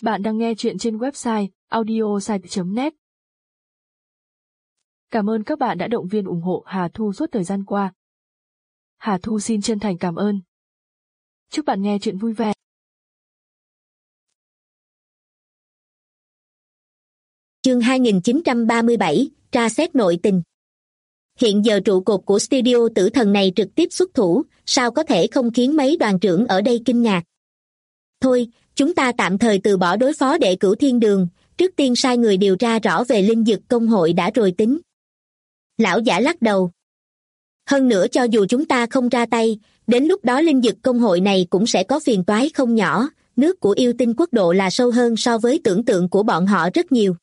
Bạn đang nghe chuyện trên website audiosite.net. Cảm ơn các bạn đã động viên ủng hộ Hà Thu suốt thời gian qua. Hà Thu xin chân thành cảm ơn. Chúc bạn nghe chuyện vui vẻ. Chương 2937, tra xét nội tình. Hiện giờ trụ cột của studio tử thần này trực tiếp xuất thủ, sao có thể không khiến mấy đoàn trưởng ở đây kinh ngạc. Thôi, chúng ta tạm thời từ bỏ đối phó đệ cửu thiên đường, trước tiên sai người điều tra rõ về linh dực công hội đã rồi tính. Lão giả lắc đầu. Hơn nữa cho dù chúng ta không ra tay, đến lúc đó linh dực công hội này cũng sẽ có phiền toái không nhỏ, nước của yêu tinh quốc độ là sâu hơn so với tưởng tượng của bọn họ rất nhiều.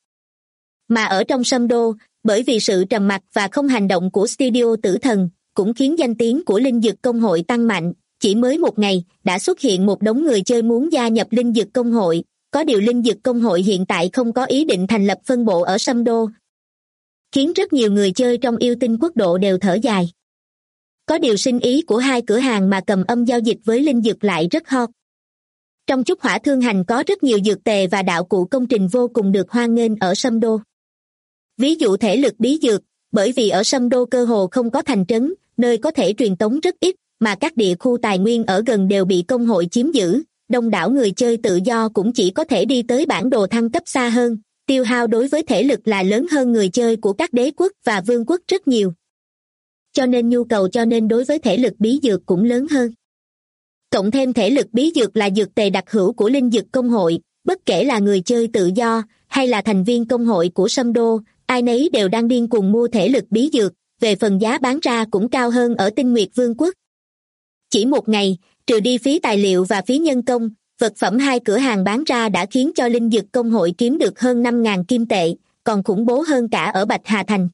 Mà ở trong Sâm Đô, bởi vì sự trầm mặc và không hành động của studio tử thần, cũng khiến danh tiếng của linh dực công hội tăng mạnh. Chỉ mới một ngày, đã xuất hiện một đống người chơi muốn gia nhập linh dực công hội, có điều linh dực công hội hiện tại không có ý định thành lập phân bộ ở Sâm Đô, khiến rất nhiều người chơi trong yêu tinh quốc độ đều thở dài. Có điều sinh ý của hai cửa hàng mà Cầm Âm giao dịch với linh dực lại rất hot. Trong Trúc Hỏa Thương Hành có rất nhiều dược tề và đạo cụ công trình vô cùng được hoan nghênh ở Sâm Đô. Ví dụ thể lực bí dược, bởi vì ở Sâm Đô cơ hồ không có thành trấn, nơi có thể truyền tống rất ít, mà các địa khu tài nguyên ở gần đều bị công hội chiếm giữ, đông đảo người chơi tự do cũng chỉ có thể đi tới bản đồ thăng cấp xa hơn, tiêu hao đối với thể lực là lớn hơn người chơi của các đế quốc và vương quốc rất nhiều. Cho nên nhu cầu đối với thể lực bí dược cũng lớn hơn. Cộng thêm thể lực bí dược là dược tề đặc hữu của linh dực công hội, bất kể là người chơi tự do hay là thành viên công hội của Sâm Đô, ai nấy đều đang điên cuồng mua thể lực bí dược, về phần giá bán ra cũng cao hơn ở Tinh Nguyệt Vương quốc. Chỉ một ngày, trừ đi phí tài liệu và phí nhân công, vật phẩm hai cửa hàng bán ra đã khiến cho linh dực công hội kiếm được hơn 5.000 kim tệ, còn khủng bố hơn cả ở Bạch Hà Thành.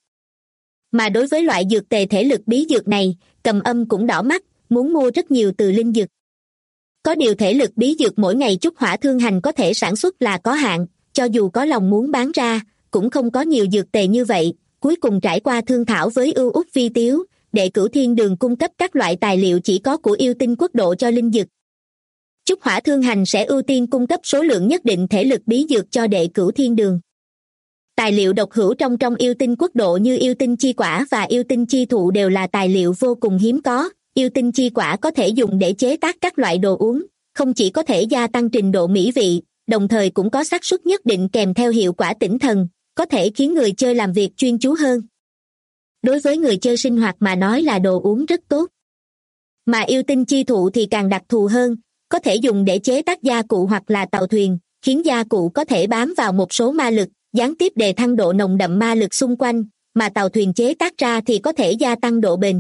Mà đối với loại dược tề thể lực bí dược này, Cầm Âm cũng đỏ mắt, muốn mua rất nhiều từ linh dực. Có điều thể lực bí dược mỗi ngày Trúc Hỏa Thương Hành có thể sản xuất là có hạn, cho dù có lòng muốn bán ra, cũng không có nhiều dược tề như vậy. Cuối cùng trải qua thương thảo với Ưu Úc Vi Tiếu, đệ cửu thiên đường cung cấp các loại tài liệu chỉ có của yêu tinh quốc độ cho linh dực. Trúc Hỏa Thương Hành sẽ ưu tiên cung cấp số lượng nhất định thể lực bí dược cho đệ cửu thiên đường. Tài liệu độc hữu trong yêu tinh quốc độ như yêu tinh chi quả và yêu tinh chi thụ đều là tài liệu vô cùng hiếm có. Yêu tinh chi quả có thể dùng để chế tác các loại đồ uống, không chỉ có thể gia tăng trình độ mỹ vị, đồng thời cũng có xác suất nhất định kèm theo hiệu quả tỉnh thần, có thể khiến người chơi làm việc chuyên chú hơn. Đối với người chơi sinh hoạt mà nói là đồ uống rất tốt. Mà yêu tinh chi thụ thì càng đặc thù hơn, có thể dùng để chế tác gia cụ hoặc là tàu thuyền, khiến gia cụ có thể bám vào một số ma lực, gián tiếp đề thăng độ nồng đậm ma lực xung quanh, mà tàu thuyền chế tác ra thì có thể gia tăng độ bền.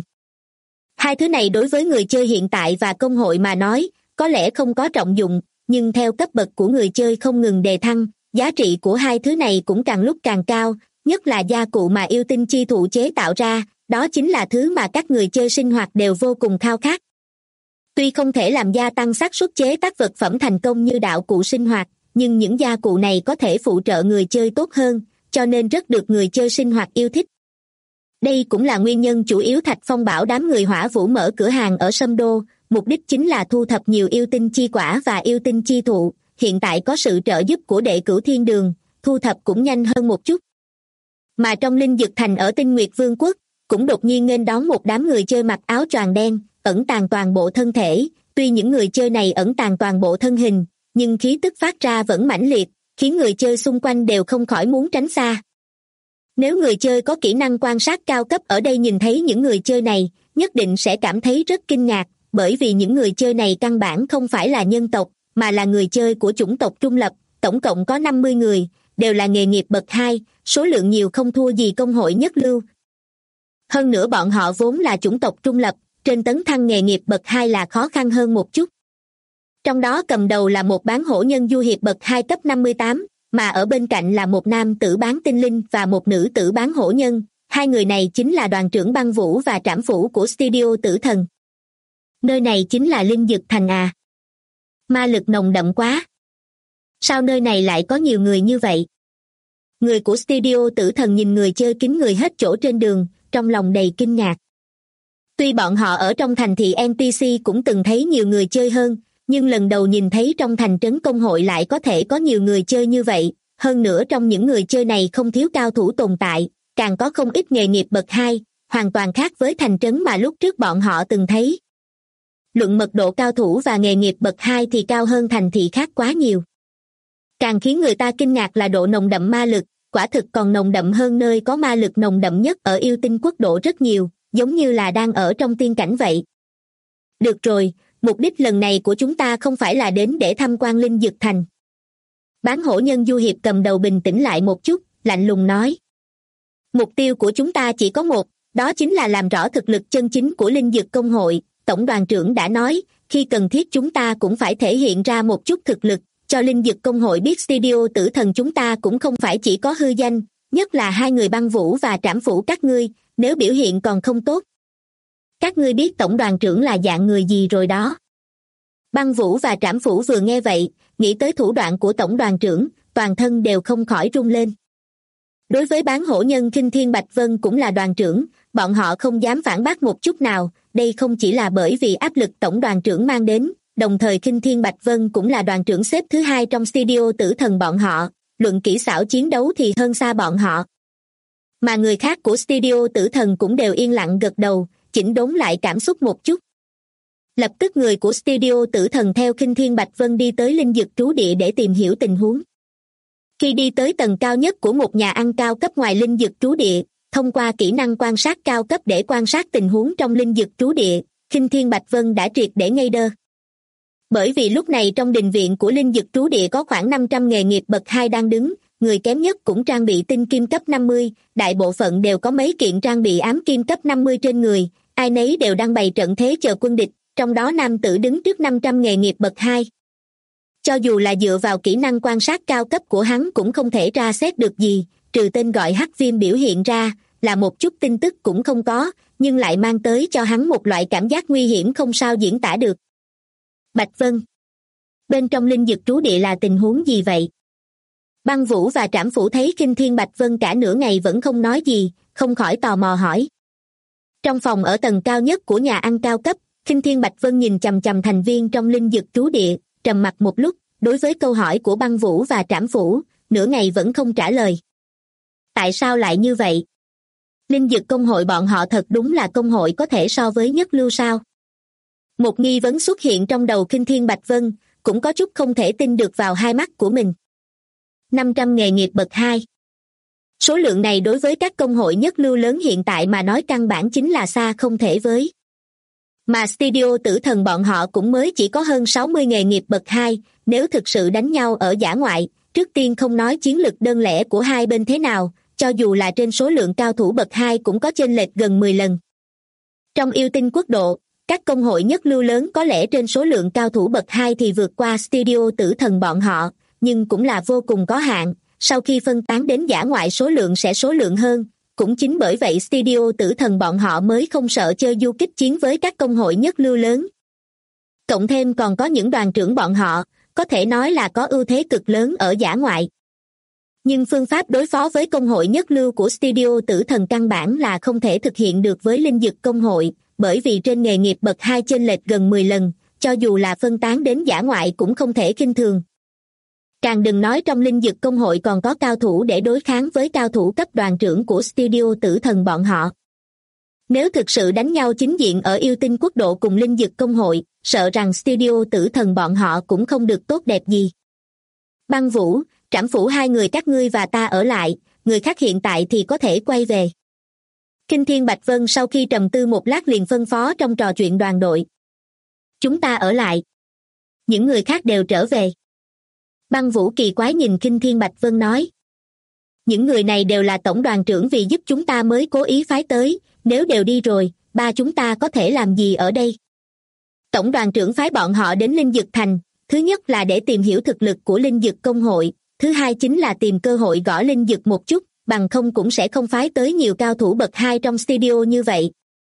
Hai thứ này đối với người chơi hiện tại và công hội mà nói, có lẽ không có trọng dụng, nhưng theo cấp bậc của người chơi không ngừng đề thăng, giá trị của hai thứ này cũng càng lúc càng cao, nhất là gia cụ mà yêu tinh chi thụ chế tạo ra, đó chính là thứ mà các người chơi sinh hoạt đều vô cùng khao khát. Tuy không thể làm gia tăng xác suất chế tác vật phẩm thành công như đạo cụ sinh hoạt, nhưng những gia cụ này có thể phụ trợ người chơi tốt hơn, cho nên rất được người chơi sinh hoạt yêu thích. Đây cũng là nguyên nhân chủ yếu Thạch Phong bảo đám người Hỏa Vũ mở cửa hàng ở Sâm Đô, mục đích chính là thu thập nhiều yêu tinh chi quả và yêu tinh chi thụ, hiện tại có sự trợ giúp của đệ cửu thiên đường, thu thập cũng nhanh hơn một chút. Mà trong linh dực thành ở Tinh Nguyệt Vương quốc, cũng đột nhiên nghênh đón một đám người chơi mặc áo choàng đen, ẩn tàng toàn bộ thân thể, tuy những người chơi này ẩn tàng toàn bộ thân hình, nhưng khí tức phát ra vẫn mãnh liệt, khiến người chơi xung quanh đều không khỏi muốn tránh xa. Nếu người chơi có kỹ năng quan sát cao cấp ở đây nhìn thấy những người chơi này, nhất định sẽ cảm thấy rất kinh ngạc, bởi vì những người chơi này căn bản không phải là nhân tộc, mà là người chơi của chủng tộc trung lập, tổng cộng có 50 người, đều là nghề nghiệp bậc 2, số lượng nhiều không thua gì công hội nhất lưu. Hơn nữa bọn họ vốn là chủng tộc trung lập, trên tấn thăng nghề nghiệp bậc 2 là khó khăn hơn một chút. Trong đó cầm đầu là một bán hổ nhân du hiệp bậc 2 cấp 58, mà ở bên cạnh là một nam tử bán tinh linh và một nữ tử bán hổ nhân, hai người này chính là đoàn trưởng băng vũ và trảm phủ của studio tử thần. Nơi này chính là linh dực thành à? Ma lực nồng đậm quá. Sao nơi này lại có nhiều người như vậy? Người của studio tử thần nhìn người chơi kín người hết chỗ trên đường, trong lòng đầy kinh ngạc. Tuy bọn họ ở trong thành thị NPC cũng từng thấy nhiều người chơi hơn, nhưng lần đầu nhìn thấy trong thành trấn công hội lại có thể có nhiều người chơi như vậy, hơn nữa trong những người chơi này không thiếu cao thủ tồn tại, càng có không ít nghề nghiệp bậc 2, hoàn toàn khác với thành trấn mà lúc trước bọn họ từng thấy. Luận mật độ cao thủ và nghề nghiệp bậc 2 thì cao hơn thành thị khác quá nhiều. Càng khiến người ta kinh ngạc là độ nồng đậm ma lực, quả thực còn nồng đậm hơn nơi có ma lực nồng đậm nhất ở yêu tinh quốc độ rất nhiều, giống như là đang ở trong tiên cảnh vậy. Được rồi, mục đích lần này của chúng ta không phải là đến để tham quan Linh Dực Thành. Bán hổ nhân Du Hiệp cầm đầu bình tĩnh lại một chút, lạnh lùng nói. Mục tiêu của chúng ta chỉ có một, đó chính là làm rõ thực lực chân chính của Linh Dực Công hội. Tổng đoàn trưởng đã nói, khi cần thiết chúng ta cũng phải thể hiện ra một chút thực lực, cho Linh Dực Công hội biết studio Tử Thần chúng ta cũng không phải chỉ có hư danh, nhất là hai người Băng Vũ và Trảm Phủ các ngươi, nếu biểu hiện còn không tốt. Các ngươi biết tổng đoàn trưởng là dạng người gì rồi đó. Băng Vũ và Trảm Phủ vừa nghe vậy, nghĩ tới thủ đoạn của tổng đoàn trưởng, toàn thân đều không khỏi run lên. Đối với bán hổ nhân Kinh Thiên Bạch Vân cũng là đoàn trưởng, bọn họ không dám phản bác một chút nào, đây không chỉ là bởi vì áp lực tổng đoàn trưởng mang đến, đồng thời Kinh Thiên Bạch Vân cũng là đoàn trưởng xếp thứ 2 trong studio Tử Thần bọn họ, luận kỹ xảo chiến đấu thì hơn xa bọn họ. Mà người khác của studio Tử Thần cũng đều yên lặng gật đầu, chỉnh đốn lại cảm xúc một chút. Lập tức người của studio Tử Thần theo Kinh Thiên Bạch Vân đi tới Linh Dực trú địa để tìm hiểu tình huống. Khi đi tới tầng cao nhất của một nhà ăn cao cấp ngoài Linh Dực trú địa, thông qua kỹ năng quan sát cao cấp để quan sát tình huống trong Linh Dực trú địa, Kinh Thiên Bạch Vân đã triệt để ngây đơ. Bởi vì lúc này trong đình viện của Linh Dực trú địa có khoảng 500 nghề nghiệp bậc 2 đang đứng, người kém nhất cũng trang bị tinh kim cấp 50, đại bộ phận đều có mấy kiện trang bị ám kim cấp 50 trên người, ai nấy đều đang bày trận thế chờ quân địch, trong đó nam tử đứng trước 500 nghề nghiệp bậc 2. Cho dù là dựa vào kỹ năng quan sát cao cấp của hắn cũng không thể tra xét được gì, trừ tên gọi Hắc Viêm biểu hiện ra, là một chút tin tức cũng không có, nhưng lại mang tới cho hắn một loại cảm giác nguy hiểm không sao diễn tả được. Bạch Vân, bên trong Linh Dực trú địa là tình huống gì vậy? Băng Vũ và Trảm Phủ thấy Kinh Thiên Bạch Vân cả nửa ngày vẫn không nói gì, không khỏi tò mò hỏi. Trong phòng ở tầng cao nhất của nhà ăn cao cấp, Kinh Thiên Bạch Vân nhìn chằm chằm thành viên trong Linh Dực trú địa, trầm mặc một lúc, đối với câu hỏi của Băng Vũ và Trảm Phủ, nửa ngày vẫn không trả lời. Tại sao lại như vậy? Linh Dực công hội bọn họ thật đúng là công hội có thể so với nhất lưu sao? Một nghi vấn xuất hiện trong đầu Kinh Thiên Bạch Vân, cũng có chút không thể tin được vào hai mắt của mình. 500 nghề nghiệp bậc 2. Số lượng này đối với các công hội nhất lưu lớn hiện tại mà nói căn bản chính là xa không thể với. Mà studio Tử Thần bọn họ cũng mới chỉ có hơn 60 nghề nghiệp bậc 2, nếu thực sự đánh nhau ở dã ngoại, trước tiên không nói chiến lực đơn lẻ của hai bên thế nào, cho dù là trên số lượng cao thủ bậc 2 cũng có chênh lệch gần 10 lần. Trong yêu tinh quốc độ, các công hội nhất lưu lớn có lẽ trên số lượng cao thủ bậc 2 thì vượt qua studio Tử Thần bọn họ, nhưng cũng là vô cùng có hạn, sau khi phân tán đến dã ngoại số lượng sẽ số lượng hơn, cũng chính bởi vậy studio Tử Thần bọn họ mới không sợ chơi du kích chiến với các công hội nhất lưu lớn. Cộng thêm còn có những đoàn trưởng bọn họ, có thể nói là có ưu thế cực lớn ở dã ngoại. Nhưng phương pháp đối phó với công hội nhất lưu của studio Tử Thần căn bản là không thể thực hiện được với Linh Dực công hội, bởi vì trên nghề nghiệp bậc 2 chênh lệch gần 10 lần, cho dù là phân tán đến dã ngoại cũng không thể khinh thường. Càng đừng nói trong Linh Dực công hội còn có cao thủ để đối kháng với cao thủ cấp đoàn trưởng của studio Tử Thần bọn họ. Nếu thực sự đánh nhau chính diện ở yêu tinh quốc độ cùng Linh Dực công hội, sợ rằng studio Tử Thần bọn họ cũng không được tốt đẹp gì. Băng Vũ, Trảm Phủ hai người các ngươi và ta ở lại, người khác hiện tại thì có thể quay về. Kinh Thiên Bạch Vân sau khi trầm tư một lát liền phân phó trong trò chuyện đoàn đội. Chúng ta ở lại. Những người khác đều trở về. Băng Vũ kỳ quái nhìn Kinh Thiên Bạch Vân nói. Những người này đều là tổng đoàn trưởng vì giúp chúng ta mới cố ý phái tới, nếu đều đi rồi, ba chúng ta có thể làm gì ở đây? Tổng đoàn trưởng phái bọn họ đến Linh Dực Thành, thứ nhất là để tìm hiểu thực lực của Linh Dực công hội, thứ hai chính là tìm cơ hội gõ Linh Dực một chút, bằng không cũng sẽ không phái tới nhiều cao thủ bậc 2 trong studio như vậy.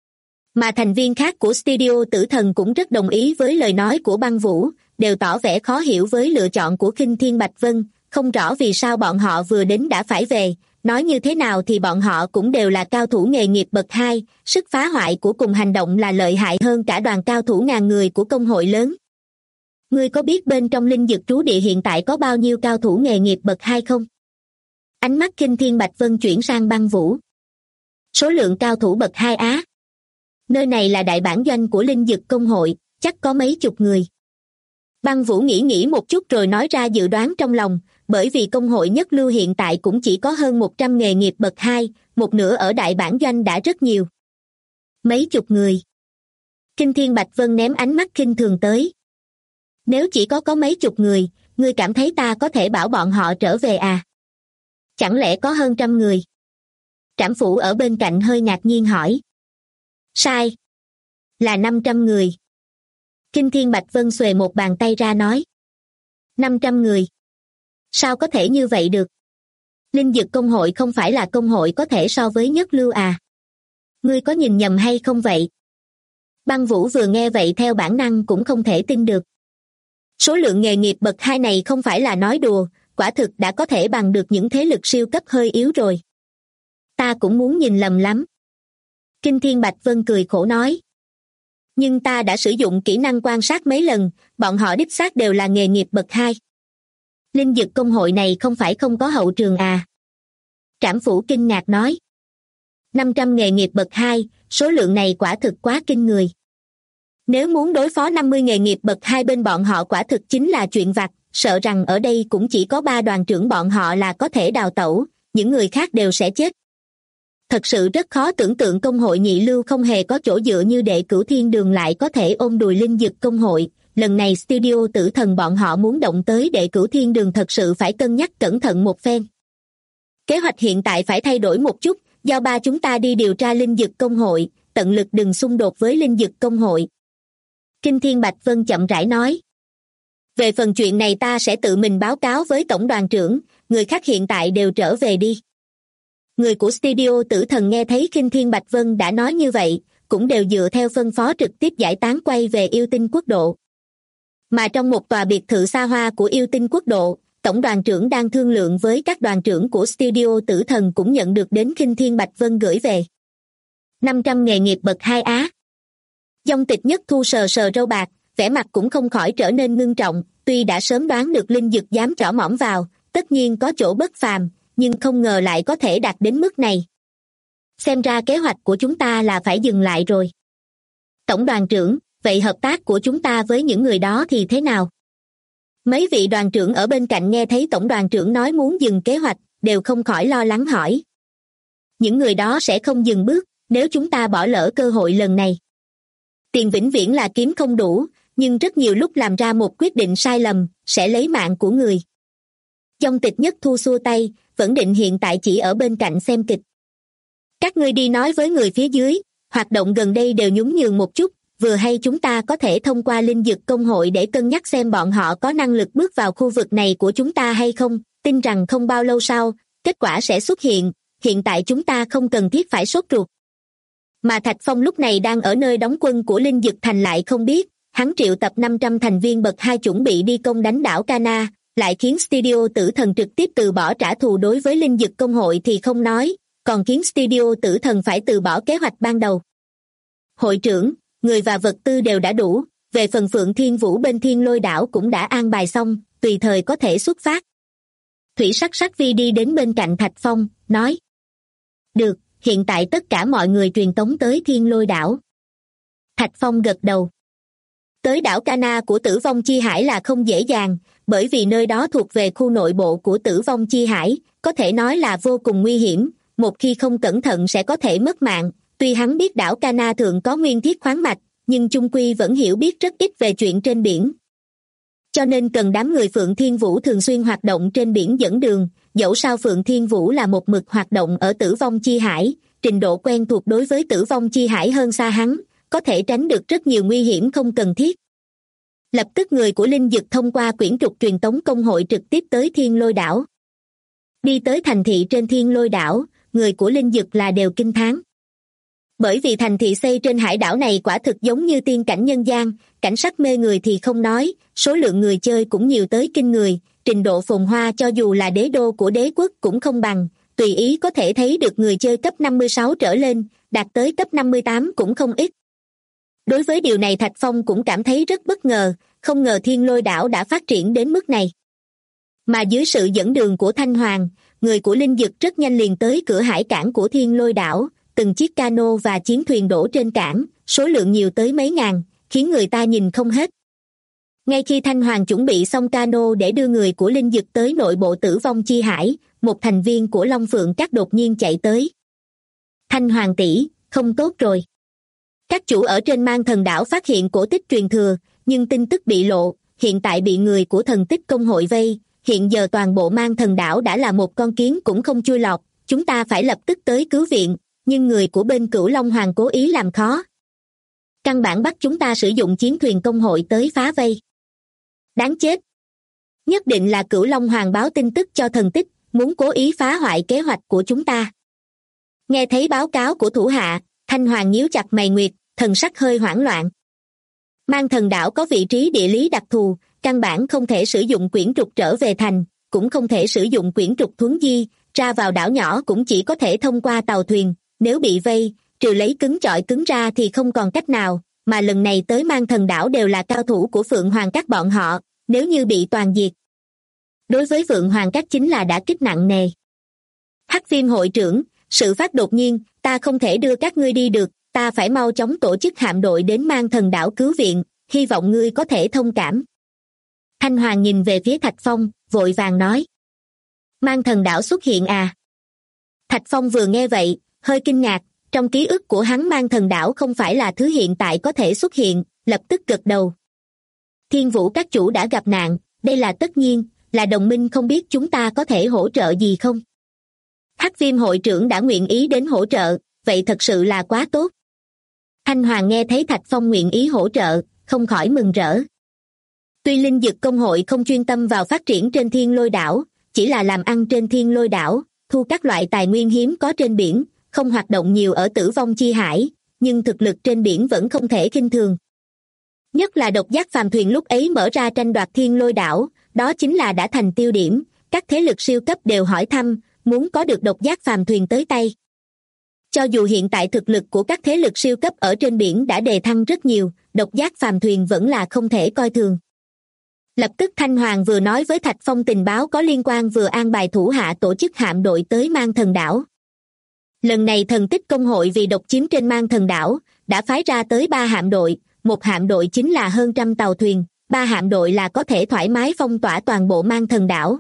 Mà thành viên khác của studio Tử Thần cũng rất đồng ý với lời nói của Băng Vũ, đều tỏ vẻ khó hiểu với lựa chọn của Kinh Thiên Bạch Vân, không rõ vì sao bọn họ vừa đến đã phải về, nói như thế nào thì bọn họ cũng đều là cao thủ nghề nghiệp bậc 2, sức phá hoại của cùng hành động là lợi hại hơn cả đoàn cao thủ ngàn người của công hội lớn. Ngươi có biết bên trong linh dược trú địa hiện tại có bao nhiêu cao thủ nghề nghiệp bậc 2 không? Ánh mắt Kinh Thiên Bạch Vân chuyển sang Băng Vũ. Số lượng cao thủ bậc 2 á? Nơi này là đại bản doanh của linh dược công hội, chắc có mấy chục người. Băng Vũ nghĩ một chút rồi nói ra dự đoán trong lòng, bởi vì công hội nhất lưu hiện tại cũng chỉ có hơn 100 nghề nghiệp bậc 2, một nửa ở đại bản doanh đã rất nhiều. Mấy chục người. Kinh Thiên Bạch Vân ném ánh mắt khinh thường tới. Nếu chỉ có mấy chục người, ngươi cảm thấy ta có thể bảo bọn họ trở về à? Chẳng lẽ có hơn 100 người? Trảm Phủ ở bên cạnh hơi ngạc nhiên hỏi. Sai. Là 500 người. Kinh Thiên Bạch Vân xuề một bàn tay ra nói. 500 người. Sao có thể như vậy được? Linh dược công hội không phải là công hội có thể so với nhất lưu à? Ngươi có nhìn nhầm hay không vậy? Băng Vũ vừa nghe vậy theo bản năng cũng không thể tin được. Số lượng nghề nghiệp bậc 2 này không phải là nói đùa, quả thực đã có thể bằng được những thế lực siêu cấp hơi yếu rồi. Ta cũng muốn nhìn lầm lắm. Kinh Thiên Bạch Vân cười khổ nói. Nhưng ta đã sử dụng kỹ năng quan sát mấy lần, bọn họ đích xác đều là nghề nghiệp bậc 2. Linh dược công hội này không phải không có hậu trường à? Trảm Phủ kinh ngạc nói. 500 nghề nghiệp bậc 2, số lượng này quả thực quá kinh người. Nếu muốn đối phó 50 nghề nghiệp bậc 2 bên bọn họ quả thực chính là chuyện vặt, sợ rằng ở đây cũng chỉ có 3 đoàn trưởng bọn họ là có thể đào tẩu, những người khác đều sẽ chết. Thật sự rất khó tưởng tượng công hội nhị lưu không hề có chỗ dựa như Đệ Cửu Thiên Đường lại có thể ôm đùi linh dược công hội. Lần này studio Tử Thần bọn họ muốn động tới Đệ Cửu Thiên Đường thật sự phải cân nhắc cẩn thận một phen. Kế hoạch hiện tại phải thay đổi một chút, giao ba chúng ta đi điều tra linh dược công hội, tận lực đừng xung đột với linh dược công hội. Kinh Thiên Bạch Vân chậm rãi nói. Về phần chuyện này ta sẽ tự mình báo cáo với tổng đoàn trưởng, người khác hiện tại đều trở về đi. Người của studio Tử Thần nghe thấy Kinh Thiên Bạch Vân đã nói như vậy, cũng đều dựa theo phân phó trực tiếp giải tán quay về Yêu Tinh Quốc độ. Mà trong một tòa biệt thự xa hoa của Yêu Tinh Quốc độ, tổng đoàn trưởng đang thương lượng với các đoàn trưởng của studio Tử Thần cũng nhận được đến Kinh Thiên Bạch Vân gửi về. 500 nghề nghiệp bậc 2 á. Dông Tịch Nhất Thu sờ râu bạc, vẻ mặt cũng không khỏi trở nên ngưng trọng, tuy đã sớm đoán được linh dược dám trỏ mỏm vào, tất nhiên có chỗ bất phàm, nhưng không ngờ lại có thể đạt đến mức này. Xem ra kế hoạch của chúng ta là phải dừng lại rồi. Tổng đoàn trưởng, vậy hợp tác của chúng ta với những người đó thì thế nào? Mấy vị đoàn trưởng ở bên cạnh nghe thấy tổng đoàn trưởng nói muốn dừng kế hoạch, đều không khỏi lo lắng hỏi. Những người đó sẽ không dừng bước, nếu chúng ta bỏ lỡ cơ hội lần này. Tiền vĩnh viễn là kiếm không đủ, nhưng rất nhiều lúc làm ra một quyết định sai lầm, sẽ lấy mạng của người. Dông Tịch Nhất Thu xua tay, vẫn định hiện tại chỉ ở bên cạnh xem kịch. Các ngươi đi nói với người phía dưới, hoạt động gần đây đều nhún nhường một chút, vừa hay chúng ta có thể thông qua linh dược công hội để cân nhắc xem bọn họ có năng lực bước vào khu vực này của chúng ta hay không, tin rằng không bao lâu sau, kết quả sẽ xuất hiện, hiện tại chúng ta không cần thiết phải sốt ruột. Mà Thạch Phong lúc này đang ở nơi đóng quân của Linh Dực Thành lại không biết, hắn triệu tập 500 thành viên bậc 2 chuẩn bị đi công đánh đảo Cana, lại khiến studio Tử Thần trực tiếp từ bỏ trả thù đối với Linh Dực công hội thì không nói, còn khiến studio Tử Thần phải từ bỏ kế hoạch ban đầu. Hội trưởng, người và vật tư đều đã đủ, về phần Phượng Thiên Vũ bên Thiên Lôi đảo cũng đã an bài xong, tùy thời có thể xuất phát. Thủy Sắc Vi đi đến bên cạnh Thạch Phong, nói. Được, hiện tại tất cả mọi người truyền tống tới Thiên Lôi đảo. Thạch Phong gật đầu. Tới đảo Cana của Tử Vong Chi Hải là không dễ dàng, bởi vì nơi đó thuộc về khu nội bộ của Tử Vong Chi Hải, có thể nói là vô cùng nguy hiểm, một khi không cẩn thận sẽ có thể mất mạng. Tuy hắn biết đảo Cana thượng có nguyên thiết khoáng mạch, nhưng chung quy vẫn hiểu biết rất ít về chuyện trên biển. Cho nên cần đám người Phượng Thiên Vũ thường xuyên hoạt động trên biển dẫn đường, dẫu sao Phượng Thiên Vũ là một mực hoạt động ở Tử Vong Chi Hải, trình độ quen thuộc đối với Tử Vong Chi Hải hơn xa hắn, có thể tránh được rất nhiều nguy hiểm không cần thiết. Lập tức người của Linh Dực thông qua quyển trục truyền tống công hội trực tiếp tới Thiên Lôi đảo. Đi tới thành thị trên Thiên Lôi đảo, người của Linh Dực là đều kinh thán. Bởi vì thành thị xây trên hải đảo này quả thực giống như tiên cảnh nhân gian, cảnh sắc mê người thì không nói, số lượng người chơi cũng nhiều tới kinh người, trình độ phồn hoa cho dù là đế đô của đế quốc cũng không bằng, tùy ý có thể thấy được người chơi cấp 56 trở lên, đạt tới cấp 58 cũng không ít. Đối với điều này Thạch Phong cũng cảm thấy rất bất ngờ, không ngờ Thiên Lôi đảo đã phát triển đến mức này. Mà dưới sự dẫn đường của Thanh Hoàng, người của Linh Dực rất nhanh liền tới cửa hải cảng của Thiên Lôi đảo, từng chiếc cano và chiến thuyền đổ trên cảng, số lượng nhiều tới mấy ngàn, khiến người ta nhìn không hết. Ngay khi Thanh Hoàng chuẩn bị xong cano để đưa người của Linh Dực tới nội bộ Tử Vong Chi Hải, một thành viên của Long Phượng Các đột nhiên chạy tới. Thanh Hoàng tỷ, không tốt rồi. Các chủ ở trên Mang Thần đảo phát hiện cổ tích truyền thừa, nhưng tin tức bị lộ, hiện tại bị người của thần tích công hội vây, hiện giờ toàn bộ Mang Thần đảo đã là một con kiến cũng không chui lọt, chúng ta phải lập tức tới cứu viện, nhưng người của bên Cửu Long Hoàng cố ý làm khó. Căn bản bắt chúng ta sử dụng chiến thuyền công hội tới phá vây. Đáng chết. Nhất định là Cửu Long Hoàng báo tin tức cho thần tích, muốn cố ý phá hoại kế hoạch của chúng ta. Nghe thấy báo cáo của thủ hạ, Thanh Hoàng nhíu chặt mày nguyệt, thần sắc hơi hoảng loạn. Mang Thần đảo có vị trí địa lý đặc thù, căn bản không thể sử dụng quyển trục trở về thành, cũng không thể sử dụng quyển trục thuấn di, ra vào đảo nhỏ cũng chỉ có thể thông qua tàu thuyền, nếu bị vây, trừ lấy cứng chọi cứng ra thì không còn cách nào, mà lần này tới Mang Thần đảo đều là cao thủ của Phượng Hoàng Các bọn họ, nếu như bị toàn diệt. Đối với Phượng Hoàng Các chính là đả kích nặng nề. Hắc Viêm hội trưởng, sự phát đột nhiên, ta không thể đưa các ngươi đi được, ta phải mau chóng tổ chức hạm đội đến Mang Thần đảo cứu viện, hy vọng ngươi có thể thông cảm. Thanh Hoàng nhìn về phía Thạch Phong, vội vàng nói. Mang Thần đảo xuất hiện à? Thạch Phong vừa nghe vậy, hơi kinh ngạc, trong ký ức của hắn Mang Thần đảo không phải là thứ hiện tại có thể xuất hiện, lập tức gật đầu. Thiên Vũ các chủ đã gặp nạn, đây là tất nhiên, là đồng minh, không biết chúng ta có thể hỗ trợ gì không? Hắc Viêm hội trưởng đã nguyện ý đến hỗ trợ, vậy thật sự là quá tốt. Thanh Hoàng nghe thấy Thạch Phong nguyện ý hỗ trợ, không khỏi mừng rỡ. Tuy Linh Dực công hội không chuyên tâm vào phát triển trên Thiên Lôi đảo, chỉ là làm ăn trên Thiên Lôi đảo, thu các loại tài nguyên hiếm có trên biển, không hoạt động nhiều ở Tử Vong Chi Hải, nhưng thực lực trên biển vẫn không thể khinh thường. Nhất là độc giác phàm thuyền lúc ấy mở ra tranh đoạt Thiên Lôi đảo, đó chính là đã thành tiêu điểm, các thế lực siêu cấp đều hỏi thăm, muốn có được độc giác phàm thuyền tới tay. Cho dù hiện tại thực lực của các thế lực siêu cấp ở trên biển đã đề thăng rất nhiều, độc giác phàm thuyền vẫn là không thể coi thường. Lập tức Thanh Hoàng vừa nói với Thạch Phong tình báo có liên quan, vừa an bài thủ hạ tổ chức hạm đội tới Mang Thần đảo. Lần này thần tích công hội vì độc chiếm trên Mang Thần đảo, đã phái ra tới 3 hạm đội, một hạm đội chính là hơn 100 tàu thuyền, 3 hạm đội là có thể thoải mái phong tỏa toàn bộ Mang Thần đảo.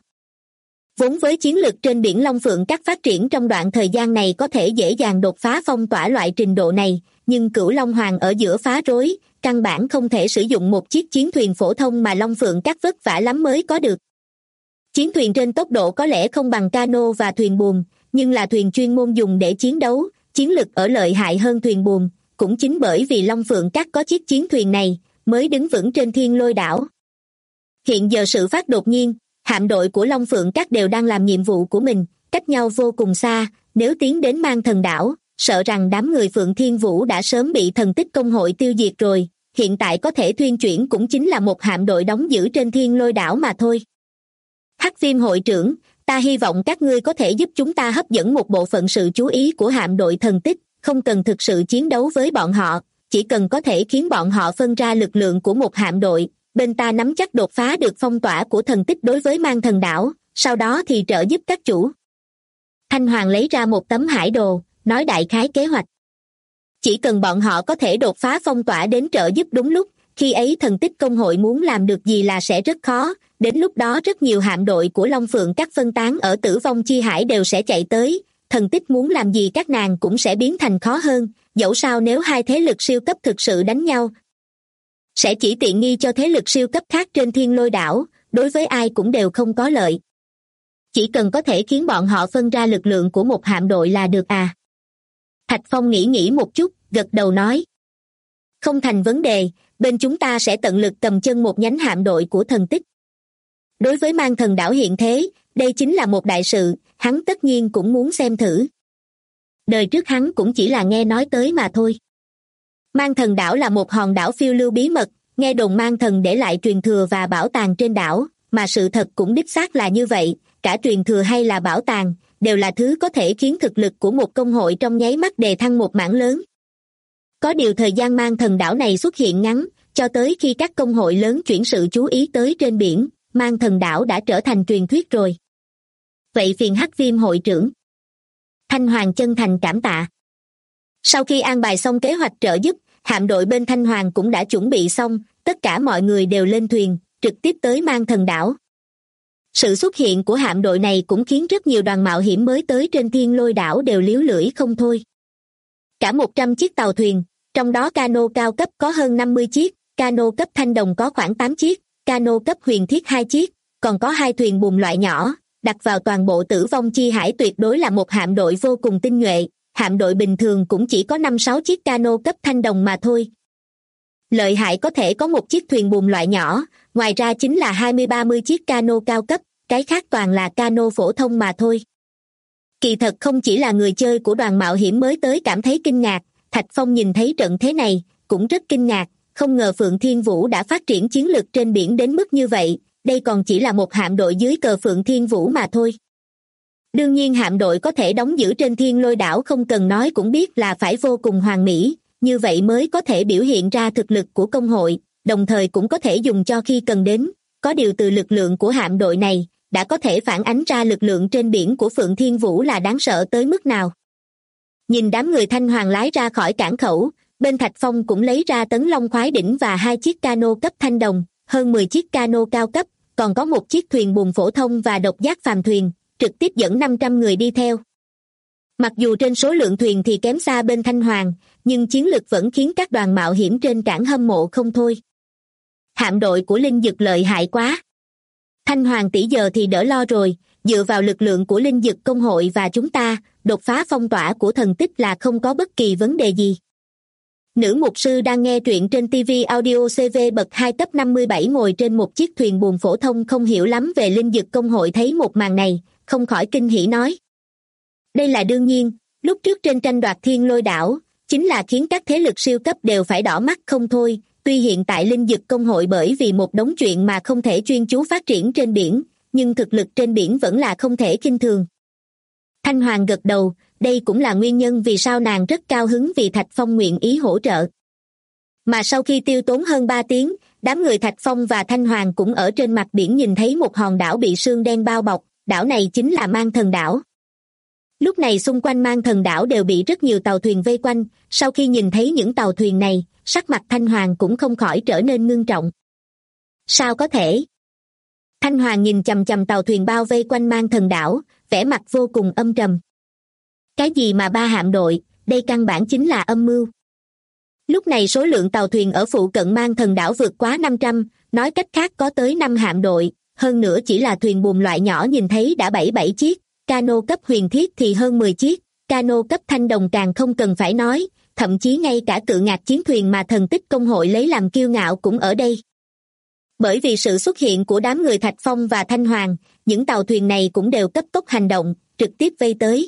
Vốn với chiến lược trên biển Long Phượng Các phát triển trong đoạn thời gian này có thể dễ dàng đột phá phong tỏa loại trình độ này, nhưng Cửu Long Hoàng ở giữa phá rối, căn bản không thể sử dụng một chiếc chiến thuyền phổ thông mà Long Phượng Các vất vả lắm mới có được. Chiến thuyền trên tốc độ có lẽ không bằng cano và thuyền buồm, nhưng là thuyền chuyên môn dùng để chiến đấu, chiến lực ở lợi hại hơn thuyền buồm, cũng chính bởi vì Long Phượng Các có chiếc chiến thuyền này, mới đứng vững trên Thiên Lôi đảo. Hiện giờ sự phát đột nhiên, hạm đội của Long Phượng Các đều đang làm nhiệm vụ của mình, cách nhau vô cùng xa, nếu tiến đến Mang Thần đảo, sợ rằng đám người Phượng Thiên Vũ đã sớm bị thần tích công hội tiêu diệt rồi, hiện tại có thể thuyên chuyển cũng chính là một hạm đội đóng giữ trên Thiên Lôi đảo mà thôi. Hắc Viêm hội trưởng, ta hy vọng các ngươi có thể giúp chúng ta hấp dẫn một bộ phận sự chú ý của hạm đội thần tích, không cần thực sự chiến đấu với bọn họ, chỉ cần có thể khiến bọn họ phân ra lực lượng của một hạm đội, bên ta nắm chắc đột phá được phong tỏa của thần tích đối với Mang Thần đảo, sau đó thì trợ giúp các chủ. Thanh Hoàng lấy ra một tấm hải đồ, nói đại khái kế hoạch. Chỉ cần bọn họ có thể đột phá phong tỏa đến trợ giúp đúng lúc, khi ấy thần tích công hội muốn làm được gì là sẽ rất khó, đến lúc đó rất nhiều hạm đội của Long Phượng Các phân tán ở Tử Vong Chi Hải đều sẽ chạy tới, thần tích muốn làm gì các nàng cũng sẽ biến thành khó hơn, dẫu sao nếu hai thế lực siêu cấp thực sự đánh nhau, sẽ chỉ tiện nghi cho thế lực siêu cấp khác trên Thiên Lôi đảo, đối với ai cũng đều không có lợi. Chỉ cần có thể khiến bọn họ phân ra lực lượng của một hạm đội là được à. Thạch Phong nghĩ một chút, gật đầu nói. Không thành vấn đề, bên chúng ta sẽ tận lực cầm chân một nhánh hạm đội của thần tích. Đối với Mang Thần đảo hiện thế, đây chính là một đại sự, hắn tất nhiên cũng muốn xem thử. Đời trước hắn cũng chỉ là nghe nói tới mà thôi. Mang Thần đảo là một hòn đảo phiêu lưu bí mật, nghe đồn Mang Thần để lại truyền thừa và bảo tàng trên đảo, mà sự thật cũng đích xác là như vậy, cả truyền thừa hay là bảo tàng, đều là thứ có thể khiến thực lực của một công hội trong nháy mắt đề thăng một mảng lớn. Có điều thời gian Mang Thần đảo này xuất hiện ngắn, cho tới khi các công hội lớn chuyển sự chú ý tới trên biển, Mang Thần đảo đã trở thành truyền thuyết rồi. Vậy phiền Hắc Viêm hội trưởng. Thanh Hoàng chân thành cảm tạ. Sau khi an bài xong kế hoạch trợ giúp, hạm đội bên Thanh Hoàng cũng đã chuẩn bị xong, tất cả mọi người đều lên thuyền, trực tiếp tới Mang Thần đảo. Sự xuất hiện của hạm đội này cũng khiến rất nhiều đoàn mạo hiểm mới tới trên Thiên Lôi đảo đều líu lưỡi không thôi. Cả 100 chiếc tàu thuyền, trong đó cano cao cấp có hơn 50 chiếc, cano cấp thanh đồng có khoảng 8 chiếc, cano cấp huyền thiết 2 chiếc, còn có 2 thuyền buồm loại nhỏ, đặt vào toàn bộ Tử Vong Chi Hải tuyệt đối là một hạm đội vô cùng tinh nhuệ, hạm đội bình thường cũng chỉ có 5-6 chiếc cano cấp thanh đồng mà thôi. Lợi hại có thể có một chiếc thuyền buồm loại nhỏ, ngoài ra chính là 20-30 chiếc cano cao cấp, cái khác toàn là cano phổ thông mà thôi. Kỳ thật không chỉ là người chơi của đoàn mạo hiểm mới tới cảm thấy kinh ngạc, Thạch Phong nhìn thấy trận thế này, cũng rất kinh ngạc, không ngờ Phượng Thiên Vũ đã phát triển chiến lực trên biển đến mức như vậy, đây còn chỉ là một hạm đội dưới cờ Phượng Thiên Vũ mà thôi. Đương nhiên hạm đội có thể đóng giữ trên Thiên Lôi đảo không cần nói cũng biết là phải vô cùng hoàn mỹ, như vậy mới có thể biểu hiện ra thực lực của công hội, đồng thời cũng có thể dùng cho khi cần đến, có điều từ lực lượng của hạm đội này, đã có thể phản ánh ra lực lượng trên biển của Phượng Thiên Vũ là đáng sợ tới mức nào. Nhìn đám người Thanh Hoàng lái ra khỏi cảng khẩu, bên Thạch Phong cũng lấy ra Tấn Long Khoái Đỉnh và 2 chiếc cano cấp thanh đồng, hơn 10 chiếc cano cao cấp, còn có một chiếc thuyền buồm phổ thông và độc giác phàm thuyền, trực tiếp dẫn 500 người đi theo. Mặc dù trên số lượng thuyền thì kém xa bên Thanh Hoàng, nhưng chiến lực vẫn khiến các đoàn mạo hiểm trên cảng hâm mộ không thôi. Hạm đội của Linh Dực lợi hại quá. Thanh Hoàng tỷ giờ thì đỡ lo rồi, dựa vào lực lượng của Linh Dực công hội và chúng ta, đột phá phong tỏa của thần tích là không có bất kỳ vấn đề gì. Nữ mục sư đang nghe truyện trên TV Audio CV bậc 2 cấp 57 ngồi trên một chiếc thuyền buồm phổ thông không hiểu lắm về Linh Dực công hội thấy một màn này, không khỏi kinh hỉ nói. Đây là đương nhiên, lúc trước trên tranh đoạt Thiên Lôi đảo, chính là khiến các thế lực siêu cấp đều phải đỏ mắt không thôi, tuy hiện tại Linh Dực công hội bởi vì một đống chuyện mà không thể chuyên chú phát triển trên biển, nhưng thực lực trên biển vẫn là không thể khinh thường. Thanh Hoàng gật đầu, đây cũng là nguyên nhân vì sao nàng rất cao hứng vì Thạch Phong nguyện ý hỗ trợ. Mà sau khi tiêu tốn hơn 3 tiếng, đám người Thạch Phong và Thanh Hoàng cũng ở trên mặt biển nhìn thấy một hòn đảo bị sương đen bao bọc, đảo này chính là Mang Thần đảo. Lúc này xung quanh Mang Thần đảo đều bị rất nhiều tàu thuyền vây quanh, sau khi nhìn thấy những tàu thuyền này, sắc mặt Thanh Hoàng cũng không khỏi trở nên ngưng trọng. Sao có thể? Thanh Hoàng nhìn chằm chằm tàu thuyền bao vây quanh Mang Thần đảo, vẻ mặt vô cùng âm trầm. Cái gì mà 3 hạm đội, đây căn bản chính là âm mưu. Lúc này số lượng tàu thuyền ở phụ cận Mang Thần đảo vượt quá 500, nói cách khác có tới 5 hạm đội, hơn nữa chỉ là thuyền buồm loại nhỏ nhìn thấy đã 7 chiếc, cano cấp huyền thiết thì hơn 10 chiếc, cano cấp thanh đồng càng không cần phải nói, thậm chí ngay cả cự ngạc chiến thuyền mà thần tích công hội lấy làm kiêu ngạo cũng ở đây. Bởi vì sự xuất hiện của đám người Thạch Phong và Thanh Hoàng, những tàu thuyền này cũng đều cấp tốc hành động, trực tiếp vây tới.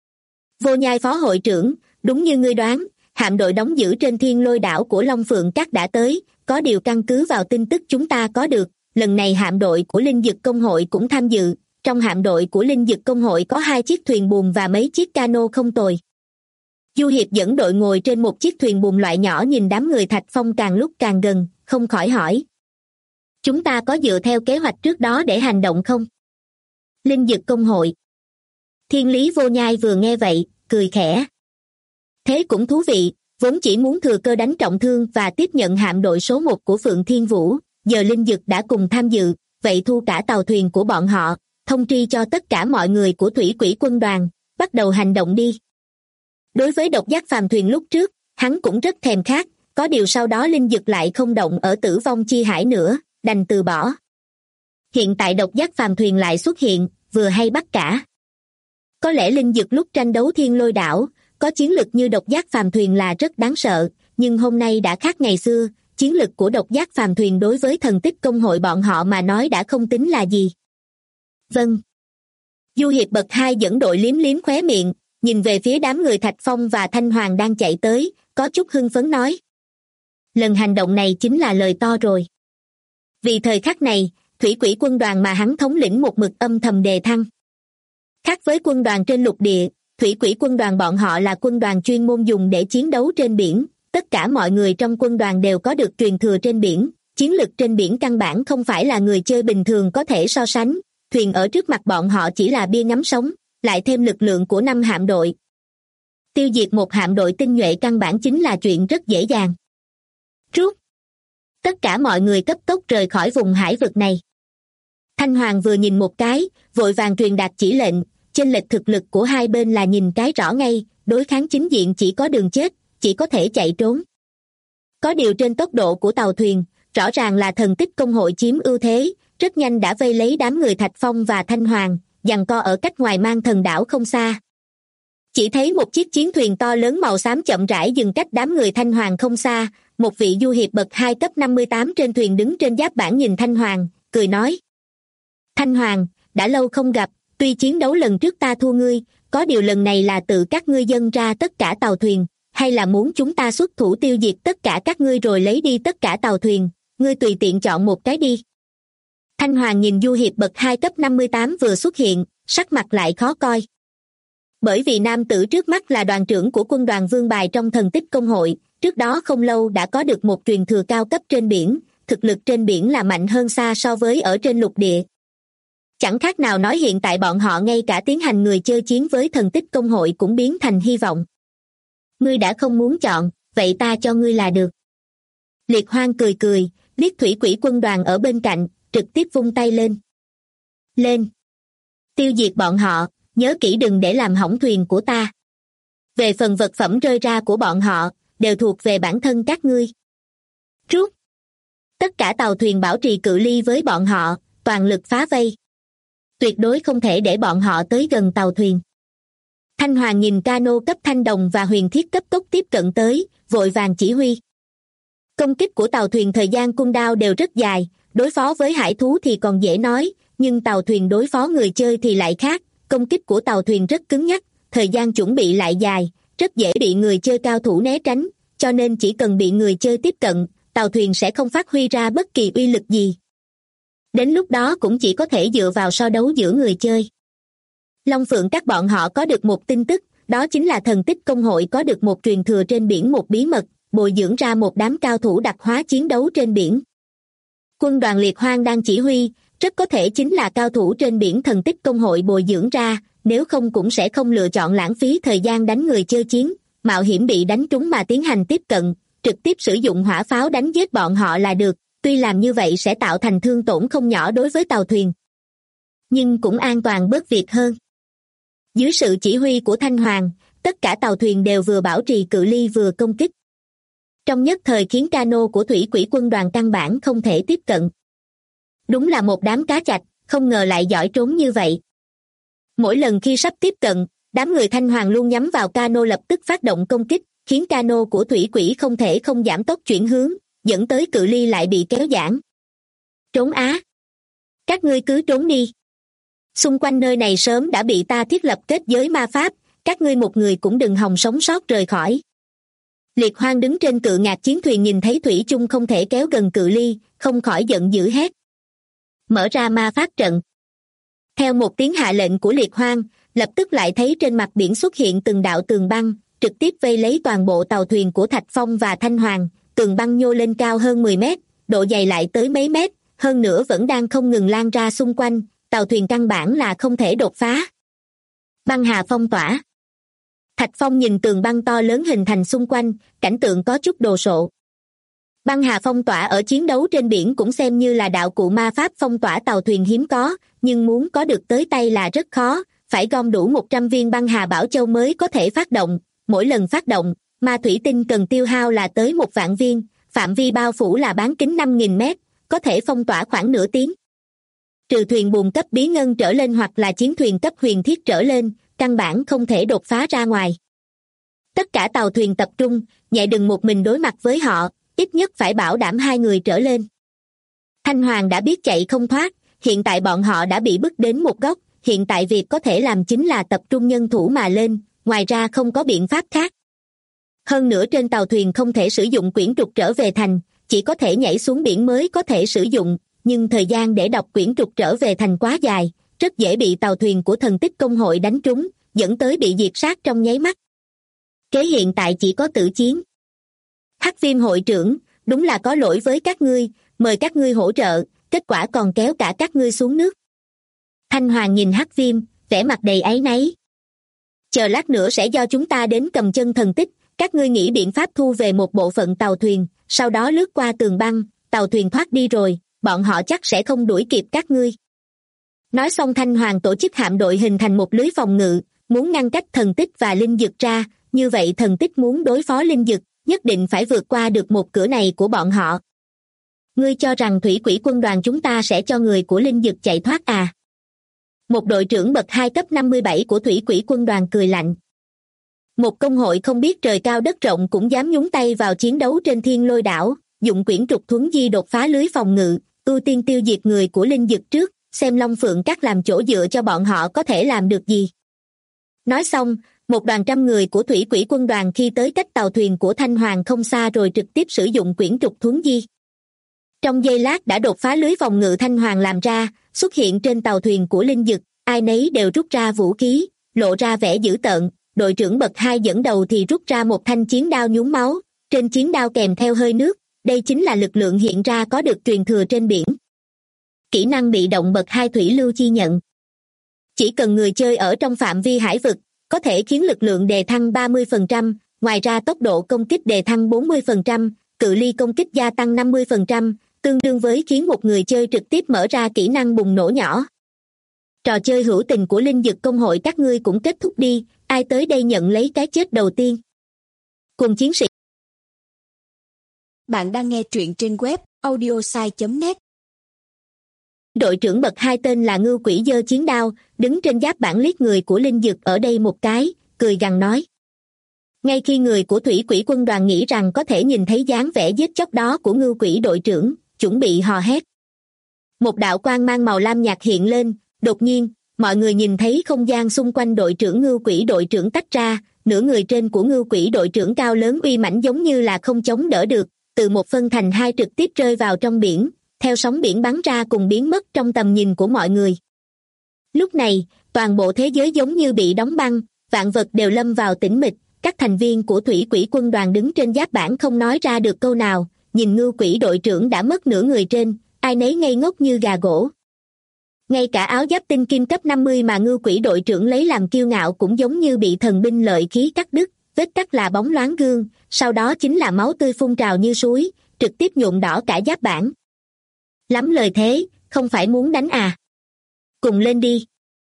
Vô Nhai phó hội trưởng, đúng như ngươi đoán, hạm đội đóng giữ trên Thiên Lôi đảo của Long Phượng Các đã tới, có điều căn cứ vào tin tức chúng ta có được, lần này hạm đội của Linh Dực công hội cũng tham dự, trong hạm đội của Linh Dực công hội có 2 chiếc thuyền buồm và mấy chiếc cano không tồi. Du Hiệp dẫn đội ngồi trên một chiếc thuyền buồm loại nhỏ nhìn đám người Thạch Phong càng lúc càng gần, không khỏi hỏi. Chúng ta có dựa theo kế hoạch trước đó để hành động không? Linh Dực công hội. Thiên Lý Vô Nhai vừa nghe vậy, cười khẽ. Thế cũng thú vị, vốn chỉ muốn thừa cơ đánh trọng thương và tiếp nhận hạm đội số 1 của Phượng Thiên Vũ, giờ Linh Dực đã cùng tham dự, vậy thu cả tàu thuyền của bọn họ, thông tri cho tất cả mọi người của Thủy Quỷ quân đoàn, bắt đầu hành động đi. Đối với độc giác phàm thuyền lúc trước, hắn cũng rất thèm khát, có điều sau đó Linh Dực lại không động ở Tử Vong Chi Hải nữa, đành từ bỏ. Hiện tại độc giác phàm thuyền lại xuất hiện, vừa hay bắt cả. Có lẽ Linh Dực lúc tranh đấu Thiên Lôi đảo, có chiến lực như độc giác phàm thuyền là rất đáng sợ, nhưng hôm nay đã khác ngày xưa, chiến lực của độc giác phàm thuyền đối với thần tích công hội bọn họ mà nói đã không tính là gì. Vâng. Du Hiệp bậc 2 dẫn đội liếm liếm khóe miệng, nhìn về phía đám người Thạch Phong và Thanh Hoàng đang chạy tới, có chút hưng phấn nói. Lần hành động này chính là lời to rồi. Vì thời khắc này, Thủy Quỷ quân đoàn mà hắn thống lĩnh một mực âm thầm đề thăng. Khác với quân đoàn trên lục địa, Thủy Quỷ quân đoàn bọn họ là quân đoàn chuyên môn dùng để chiến đấu trên biển, tất cả mọi người trong quân đoàn đều có được truyền thừa trên biển, chiến lực trên biển căn bản không phải là người chơi bình thường có thể so sánh, thuyền ở trước mặt bọn họ chỉ là bia ngắm sống, lại thêm lực lượng của 5 hạm đội. Tiêu diệt một hạm đội tinh nhuệ căn bản chính là chuyện rất dễ dàng. Rút! Tất cả mọi người cấp tốc rời khỏi vùng hải vực này. Thanh Hoàng vừa nhìn một cái, vội vàng truyền đạt chỉ lệnh, chênh lệch thực lực của hai bên là nhìn cái rõ ngay, đối kháng chính diện chỉ có đường chết, chỉ có thể chạy trốn. Có điều trên tốc độ của tàu thuyền, rõ ràng là thần tích công hội chiếm ưu thế, rất nhanh đã vây lấy đám người Thạch Phong và Thanh Hoàng, giằng co ở cách ngoài Mang Thần đảo không xa. Chỉ thấy một chiếc chiến thuyền to lớn màu xám chậm rãi dừng cách đám người Thanh Hoàng không xa, một vị du hiệp bậc 2 cấp 58 trên thuyền đứng trên giáp bảng nhìn Thanh Hoàng, cười nói. Thanh Hoàng, đã lâu không gặp, tuy chiến đấu lần trước ta thua ngươi, có điều lần này là tự các ngươi dâng ra tất cả tàu thuyền, hay là muốn chúng ta xuất thủ tiêu diệt tất cả các ngươi rồi lấy đi tất cả tàu thuyền, ngươi tùy tiện chọn một cái đi. Thanh Hoàng nhìn du hiệp bậc 2 cấp 58 vừa xuất hiện, sắc mặt lại khó coi. Bởi vì nam tử trước mắt là đoàn trưởng của quân đoàn Vương Bài trong thần tích công hội, trước đó không lâu đã có được một truyền thừa cao cấp trên biển, thực lực trên biển là mạnh hơn xa so với ở trên lục địa. Chẳng khác nào nói hiện tại bọn họ ngay cả tiến hành người chơi chiến với thần tích công hội cũng biến thành hy vọng. Ngươi đã không muốn chọn, vậy ta cho ngươi là được. Liệt Hoang cười cười, liếc thủy quỷ quân đoàn ở bên cạnh, trực tiếp vung tay lên. Lên! Tiêu diệt bọn họ, nhớ kỹ đừng để làm hỏng thuyền của ta. Về phần vật phẩm rơi ra của bọn họ, đều thuộc về bản thân các ngươi. Rút! Tất cả tàu thuyền bảo trì cự ly với bọn họ, toàn lực phá vây. Tuyệt đối không thể để bọn họ tới gần tàu thuyền. Thanh Hoàng nhìn cano cấp thanh đồng và huyền thiết cấp tốc tiếp cận tới, vội vàng chỉ huy. Công kích của tàu thuyền thời gian cung đao đều rất dài, đối phó với hải thú thì còn dễ nói, nhưng tàu thuyền đối phó người chơi thì lại khác, công kích của tàu thuyền rất cứng nhắc, thời gian chuẩn bị lại dài, rất dễ bị người chơi cao thủ né tránh, cho nên chỉ cần bị người chơi tiếp cận, tàu thuyền sẽ không phát huy ra bất kỳ uy lực gì. Đến lúc đó cũng chỉ có thể dựa vào so đấu giữa người chơi. Long Phượng các bọn họ có được một tin tức, đó chính là thần tích công hội có được một truyền thừa trên biển một bí mật, bồi dưỡng ra một đám cao thủ đặc hóa chiến đấu trên biển. Quân đoàn Liệt Hoang đang chỉ huy, rất có thể chính là cao thủ trên biển thần tích công hội bồi dưỡng ra, nếu không cũng sẽ không lựa chọn lãng phí thời gian đánh người chơi chiến, mạo hiểm bị đánh trúng mà tiến hành tiếp cận, trực tiếp sử dụng hỏa pháo đánh giết bọn họ là được, tuy làm như vậy sẽ tạo thành thương tổn không nhỏ đối với tàu thuyền. Nhưng cũng an toàn bớt việc hơn. Dưới sự chỉ huy của Thanh Hoàng, tất cả tàu thuyền đều vừa bảo trì cự ly vừa công kích. Trong nhất thời khiến cano của thủy quỷ quân đoàn căn bản không thể tiếp cận. Đúng là một đám cá chạch, không ngờ lại giỏi trốn như vậy. Mỗi lần khi sắp tiếp cận, đám người Thanh Hoàng luôn nhắm vào cano lập tức phát động công kích, khiến cano của thủy quỷ không thể không giảm tốc chuyển hướng, dẫn tới cự ly lại bị kéo giãn. Trốn á! Các ngươi cứ trốn đi. Xung quanh nơi này sớm đã bị ta thiết lập kết giới ma pháp, các ngươi một người cũng đừng hòng sống sót rời khỏi. Liệt Hoang đứng trên cự ngạc chiến thuyền nhìn thấy thủy chung không thể kéo gần cự ly, không khỏi giận dữ hét. Mở ra ma pháp trận. Theo một tiếng hạ lệnh của Liệt Hoang, lập tức lại thấy trên mặt biển xuất hiện từng đạo tường băng, trực tiếp vây lấy toàn bộ tàu thuyền của Thạch Phong và Thanh Hoàng, tường băng nhô lên cao hơn 10 mét, độ dày lại tới mấy mét, hơn nữa vẫn đang không ngừng lan ra xung quanh, tàu thuyền căn bản là không thể đột phá. Băng hà phong tỏa. Thạch Phong nhìn tường băng to lớn hình thành xung quanh, cảnh tượng có chút đồ sộ. Băng hà phong tỏa ở chiến đấu trên biển cũng xem như là đạo cụ ma pháp phong tỏa tàu thuyền hiếm có, nhưng muốn có được tới tay là rất khó, phải gom đủ 100 viên băng hà bảo châu mới có thể phát động, mỗi lần phát động, ma thủy tinh cần tiêu hao là tới 1.000 viên, phạm vi bao phủ là bán kính 5.000 mét, có thể phong tỏa khoảng nửa tiếng. Trừ thuyền buồm cấp bí ngân trở lên hoặc là chiến thuyền cấp huyền thiết trở lên, căn bản không thể đột phá ra ngoài. Tất cả tàu thuyền tập trung, nhẹ đừng một mình đối mặt với họ, ít nhất phải bảo đảm 2 người trở lên. Thanh Hoàng đã biết chạy không thoát, hiện tại bọn họ đã bị bức đến một góc, hiện tại việc có thể làm chính là tập trung nhân thủ mà lên, ngoài ra không có biện pháp khác. Hơn nữa trên tàu thuyền không thể sử dụng quyển trục trở về thành, chỉ có thể nhảy xuống biển mới có thể sử dụng, nhưng thời gian để đọc quyển trục trở về thành quá dài, rất dễ bị tàu thuyền của thần tích công hội đánh trúng, dẫn tới bị diệt sát trong nháy mắt. Kế hiện tại chỉ có tử chiến. Hắc Viêm hội trưởng, đúng là có lỗi với các ngươi, mời các ngươi hỗ trợ, kết quả còn kéo cả các ngươi xuống nước. Thanh Hoàng nhìn Hắc Viêm, vẻ mặt đầy áy náy. Chờ lát nữa sẽ do chúng ta đến cầm chân thần tích, các ngươi nghĩ biện pháp thu về một bộ phận tàu thuyền, sau đó lướt qua tường băng, tàu thuyền thoát đi rồi, bọn họ chắc sẽ không đuổi kịp các ngươi. Nói xong Thanh Hoàng tổ chức hạm đội hình thành một lưới phòng ngự, muốn ngăn cách thần tích và linh dực ra, như vậy thần tích muốn đối phó linh dực, nhất định phải vượt qua được một cửa này của bọn họ. Ngươi cho rằng thủy quỷ quân đoàn chúng ta sẽ cho người của linh dực chạy thoát à? Một đội trưởng bậc 2 cấp 57 của thủy quỷ quân đoàn cười lạnh. Một công hội không biết trời cao đất rộng cũng dám nhúng tay vào chiến đấu trên Thiên Lôi đảo, dụng quyển trục thuấn di đột phá lưới phòng ngự, ưu tiên tiêu diệt người của linh dực trước, xem Long Phượng Các làm chỗ dựa cho bọn họ có thể làm được gì. Nói xong, một đoàn trăm người của thủy quỷ quân đoàn khi tới cách tàu thuyền của Thanh Hoàng không xa rồi trực tiếp sử dụng quyển trục thuấn di. Trong giây lát đã đột phá lưới phòng ngự Thanh Hoàng làm ra, xuất hiện trên tàu thuyền của linh dực, ai nấy đều rút ra vũ khí, lộ ra vẻ dữ tợn. Đội trưởng bậc 2 dẫn đầu thì rút ra một thanh chiến đao nhuốm máu, trên chiến đao kèm theo hơi nước, đây chính là lực lượng hiện ra có được truyền thừa trên biển. Kỹ năng bị động bậc 2 thủy lưu chi nhận. Chỉ cần người chơi ở trong phạm vi hải vực, có thể khiến lực lượng đề thăng 30%, ngoài ra tốc độ công kích đề thăng 40%, cự ly công kích gia tăng 50%, tương đương với khiến một người chơi trực tiếp mở ra kỹ năng bùng nổ nhỏ. Trò chơi hữu tình của linh dực công hội các ngươi cũng kết thúc đi, ai tới đây nhận lấy cái chết đầu tiên. Cùng chiến sĩ. Bạn đang nghe truyện trên web audiosai.net. Đội trưởng bậc 2 tên là Ngưu Quỷ giơ chiến đao, đứng trên giáp bản liếc người của linh dực ở đây một cái, cười gằn nói. Ngay khi người của thủy quỷ quân đoàn nghĩ rằng có thể nhìn thấy dáng vẻ giết chóc đó của Ngưu Quỷ đội trưởng, chuẩn bị hò hét. Một đạo quang mang màu lam nhạt hiện lên, đột nhiên, mọi người nhìn thấy không gian xung quanh đội trưởng Ngưu Quỷ đội trưởng tách ra, nửa người trên của Ngưu Quỷ đội trưởng cao lớn uy mãnh giống như là không chống đỡ được, từ một phân thành hai trực tiếp rơi vào trong biển, theo sóng biển bắn ra cùng biến mất trong tầm nhìn của mọi người. Lúc này, toàn bộ thế giới giống như bị đóng băng, vạn vật đều lâm vào tĩnh mịch, các thành viên của thủy quỷ quân đoàn đứng trên giáp bản không nói ra được câu nào, nhìn Ngưu Quỷ đội trưởng đã mất nửa người trên, ai nấy ngây ngốc như gà gỗ. Ngay cả áo giáp tinh kim cấp 50 mà Ngưu Quỷ đội trưởng lấy làm kiêu ngạo cũng giống như bị thần binh lợi khí cắt đứt, vết cắt là bóng loáng gương, sau đó chính là máu tươi phun trào như suối, trực tiếp nhuộm đỏ cả giáp bản. Lắm lời thế, không phải muốn đánh à? Cùng lên đi.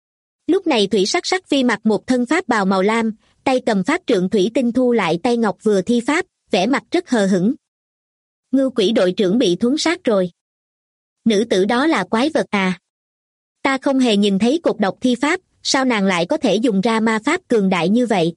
Lúc này Thủy Sắc Sắc Phi mặc một thân pháp bào màu lam, tay cầm pháp trượng thủy tinh thu lại tay ngọc vừa thi pháp, vẻ mặt rất hờ hững. Ngưu Quỷ đội trưởng bị thuấn sát rồi. Nữ tử đó là quái vật à? Ta không hề nhìn thấy cục độc thi pháp, sao nàng lại có thể dùng ra ma pháp cường đại như vậy?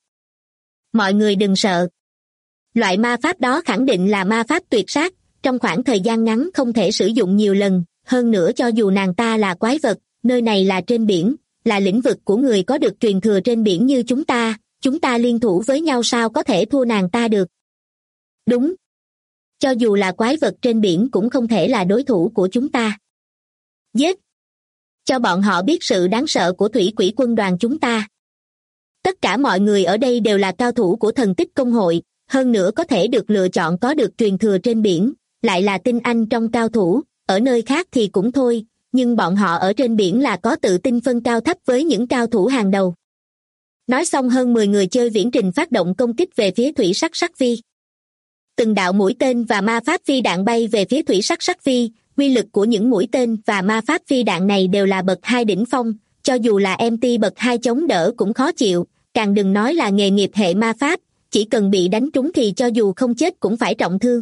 Mọi người đừng sợ. Loại ma pháp đó khẳng định là ma pháp tuyệt sát, trong khoảng thời gian ngắn không thể sử dụng nhiều lần, hơn nữa cho dù nàng ta là quái vật, nơi này là trên biển, là lĩnh vực của người có được truyền thừa trên biển như chúng ta liên thủ với nhau sao có thể thua nàng ta được? Đúng. Cho dù là quái vật trên biển cũng không thể là đối thủ của chúng ta. Giết! Cho bọn họ biết sự đáng sợ của thủy quỷ quân đoàn chúng ta. Tất cả mọi người ở đây đều là cao thủ của thần tích công hội, hơn nữa có thể được lựa chọn có được truyền thừa trên biển, lại là tinh anh trong cao thủ, ở nơi khác thì cũng thôi, nhưng bọn họ ở trên biển là có tự tin phân cao thấp với những cao thủ hàng đầu. Nói xong hơn 10 người chơi viễn trình phát động công kích về phía Thủy Sắc Sắc Phi. Từng đạo mũi tên và ma pháp phi đạn bay về phía Thủy Sắc Sắc Phi, uy lực của những mũi tên và ma pháp phi đạn này đều là bậc 2 đỉnh phong, cho dù là MT bậc 2 chống đỡ cũng khó chịu, càng đừng nói là nghề nghiệp hệ ma pháp, chỉ cần bị đánh trúng thì cho dù không chết cũng phải trọng thương.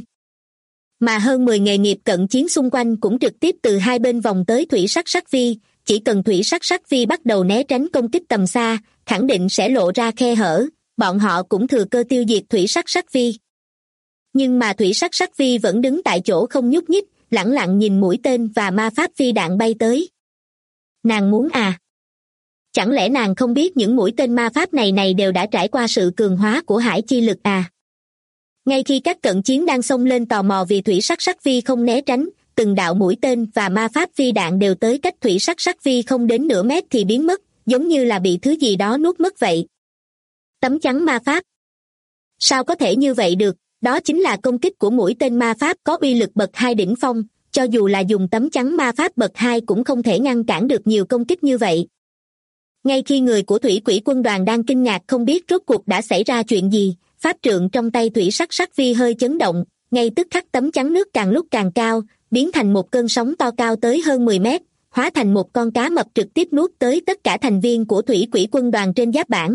Mà hơn 10 nghề nghiệp cận chiến xung quanh cũng trực tiếp từ hai bên vòng tới Thủy Sắc Sắc Phi, chỉ cần Thủy Sắc Sắc Phi bắt đầu né tránh công kích tầm xa, khẳng định sẽ lộ ra khe hở, bọn họ cũng thừa cơ tiêu diệt Thủy Sắc Sắc Phi. Nhưng mà Thủy Sắc Sắc Phi vẫn đứng tại chỗ không nhúc nhích, lẳng lặng nhìn mũi tên và ma pháp phi đạn bay tới. Nàng muốn à? Chẳng lẽ nàng không biết những mũi tên ma pháp này đều đã trải qua sự cường hóa của hải chi lực à? Ngay khi các cận chiến đang xông lên tò mò vì Thủy Sắc Sắc Phi không né tránh, từng đạo mũi tên và ma pháp phi đạn đều tới cách Thủy Sắc Sắc Phi không đến nửa mét thì biến mất, giống như là bị thứ gì đó nuốt mất vậy. Tấm chắn ma pháp. Sao có thể như vậy được, Đó chính là công kích của mũi tên ma pháp có uy lực bậc 2 đỉnh phong, cho dù là dùng tấm chắn ma pháp bậc 2 cũng không thể ngăn cản được nhiều công kích như vậy. Ngay khi người của thủy quỷ quân đoàn đang kinh ngạc không biết rốt cuộc đã xảy ra chuyện gì, pháp trượng trong tay thủy sắc sắc vi hơi chấn động, ngay tức khắc tấm chắn nước càng lúc càng cao, biến thành một cơn sóng to cao tới hơn 10 mét, hóa thành một con cá mập trực tiếp nuốt tới tất cả thành viên của thủy quỷ quân đoàn trên giáp bảng.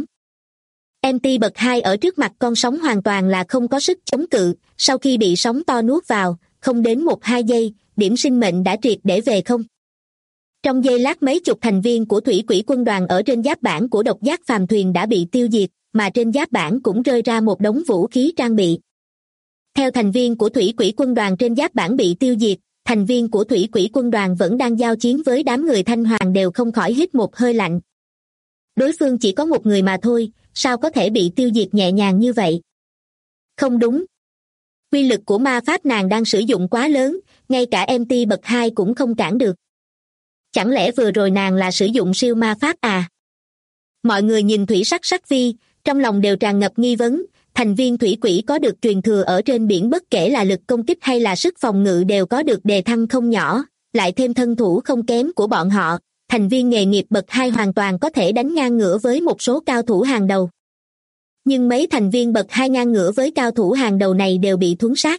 MT bậc 2 ở trước mặt con sóng hoàn toàn là không có sức chống cự, sau khi bị sóng to nuốt vào, không đến 1-2 giây, điểm sinh mệnh đã triệt để về không. Trong giây lát mấy chục thành viên của thủy quỷ quân đoàn ở trên giáp bảng của độc giác phàm thuyền đã bị tiêu diệt, mà trên giáp bảng cũng rơi ra một đống vũ khí trang bị. Theo thành viên của thủy quỷ quân đoàn trên giáp bảng bị tiêu diệt, thành viên của thủy quỷ quân đoàn vẫn đang giao chiến với đám người Thanh Hoàng đều không khỏi hít một hơi lạnh. Đối phương chỉ có một người mà thôi, sao có thể bị tiêu diệt nhẹ nhàng như vậy? Không đúng. Uy lực của ma pháp nàng đang sử dụng quá lớn, ngay cả MT bậc 2 cũng không cản được. Chẳng lẽ vừa rồi nàng là sử dụng siêu ma pháp à? Mọi người nhìn thủy sắc sắc vi, trong lòng đều tràn ngập nghi vấn, thành viên thủy quỷ có được truyền thừa ở trên biển bất kể là lực công kích hay là sức phòng ngự đều có được đề thăng không nhỏ, lại thêm thân thủ không kém của bọn họ, thành viên nghề nghiệp bậc 2 hoàn toàn có thể đánh ngang ngửa với một số cao thủ hàng đầu. Nhưng mấy thành viên bậc 2 ngang ngửa với cao thủ hàng đầu này đều bị thuấn sát.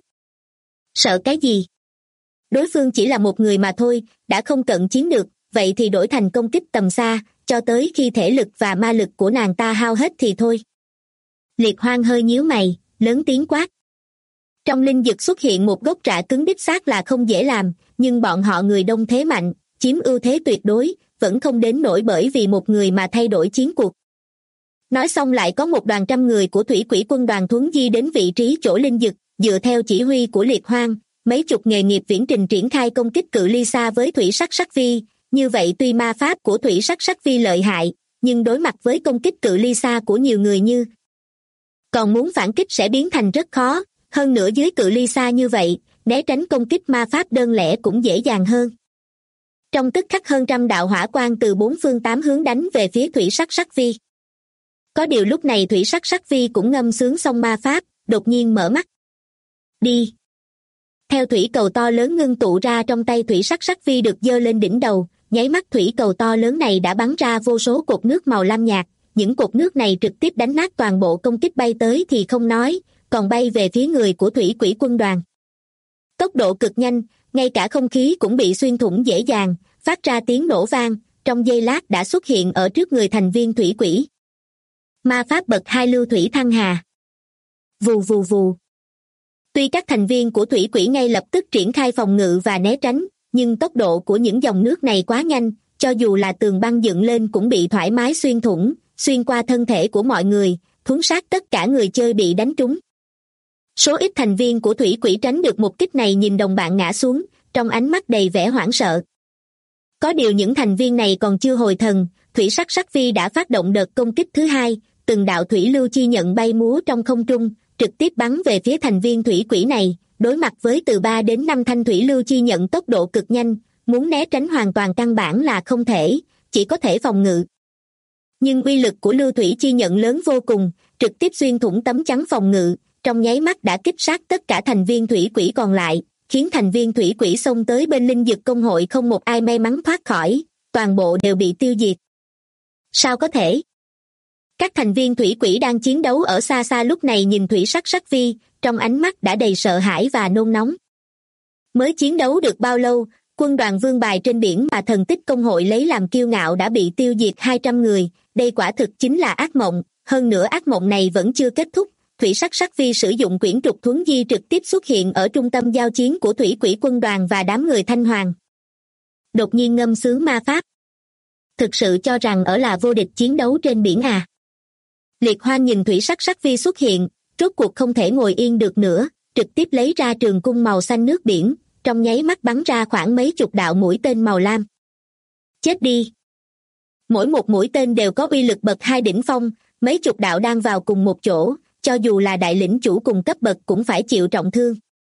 Sợ cái gì? Đối phương chỉ là một người mà thôi, đã không cận chiến được, vậy thì đổi thành công kích tầm xa, cho tới khi thể lực và ma lực của nàng ta hao hết thì thôi. Liệt Hoang hơi nhíu mày, lớn tiếng quát. Trong linh dực xuất hiện một gốc rễ cứng đích xác là không dễ làm, nhưng bọn họ người đông thế mạnh, chiếm ưu thế tuyệt đối, vẫn không đến nỗi bởi vì một người mà thay đổi chiến cuộc. Nói xong lại có một đoàn trăm người của thủy quỷ quân đoàn thuấn di đến vị trí chỗ linh dực, dựa theo chỉ huy của Liệt Hoang, mấy chục nghề nghiệp viễn trình triển khai công kích cự ly xa với thủy sắc sắc vi. Như vậy tuy ma pháp của thủy sắc sắc vi lợi hại, nhưng đối mặt với công kích cự ly xa của nhiều người như còn muốn phản kích sẽ biến thành rất khó, hơn nữa dưới cự ly xa như vậy, né tránh công kích ma pháp đơn lẻ cũng dễ dàng hơn. Trong tức khắc hơn trăm đạo hỏa quang từ 4 phương 8 hướng đánh về phía thủy sắc sắc vi. Có điều lúc này thủy sắc sắc vi cũng ngâm sướng xong ma pháp, đột nhiên mở mắt. Đi! Theo thủy cầu to lớn ngưng tụ ra trong tay thủy sắc sắc vi được giơ lên đỉnh đầu, nháy mắt thủy cầu to lớn này đã bắn ra vô số cột nước màu lam nhạt, những cột nước này trực tiếp đánh nát toàn bộ công kích bay tới thì không nói, còn bay về phía người của thủy quỷ quân đoàn. Tốc độ cực nhanh, ngay cả không khí cũng bị xuyên thủng dễ dàng, phát ra tiếng nổ vang, trong giây lát đã xuất hiện ở trước người thành viên thủy quỷ. Ma pháp bậc 2 lưu thủy thăng hà. Vù vù vù. Tuy các thành viên của thủy quỷ ngay lập tức triển khai phòng ngự và né tránh, nhưng tốc độ của những dòng nước này quá nhanh, cho dù là tường băng dựng lên cũng bị thoải mái xuyên thủng, xuyên qua thân thể của mọi người, thuấn sát tất cả người chơi bị đánh trúng. Số ít thành viên của thủy quỷ tránh được một kích này nhìn đồng bạn ngã xuống, trong ánh mắt đầy vẻ hoảng sợ. Có điều những thành viên này còn chưa hồi thần, thủy sắc sắc vi đã phát động đợt công kích thứ hai, từng đạo thủy lưu chi nhận bay múa trong không trung, trực tiếp bắn về phía thành viên thủy quỷ này, đối mặt với từ 3 đến 5 thanh thủy lưu chi nhận tốc độ cực nhanh, muốn né tránh hoàn toàn căn bản là không thể, chỉ có thể phòng ngự. Nhưng uy lực của lưu thủy chi nhận lớn vô cùng, trực tiếp xuyên thủng tấm chắn phòng ngự, trong nháy mắt đã kích sát tất cả thành viên thủy quỷ còn lại, khiến thành viên thủy quỷ xông tới bên linh dực công hội không một ai may mắn thoát khỏi, toàn bộ đều bị tiêu diệt. Sao có thể? Các thành viên thủy quỷ đang chiến đấu ở xa xa lúc này nhìn thủy sắc sắc vi, trong ánh mắt đã đầy sợ hãi và nôn nóng. Mới chiến đấu được bao lâu, quân đoàn vương bài trên biển mà thần tích công hội lấy làm kiêu ngạo đã bị tiêu diệt 200 người, đây quả thực chính là ác mộng, hơn nữa ác mộng này vẫn chưa kết thúc. Thủy sắc sắc vi sử dụng quyển trục thuấn di trực tiếp xuất hiện ở trung tâm giao chiến của thủy quỷ quân đoàn và đám người Thanh Hoàng. Đột nhiên ngâm sướng ma pháp. Thực sự cho rằng ở là vô địch chiến đấu trên biển à? Liệt Hoang nhìn thủy sắc sắc vi xuất hiện, rốt cuộc không thể ngồi yên được nữa, trực tiếp lấy ra trường cung màu xanh nước biển, trong nháy mắt bắn ra khoảng mấy chục đạo mũi tên màu lam. Chết đi! Mỗi một mũi tên đều có uy lực bậc 2 đỉnh phong, mấy chục đạo đang vào cùng một chỗ, cho dù là đại lĩnh chủ cùng cấp bậc cũng phải chịu trọng thương.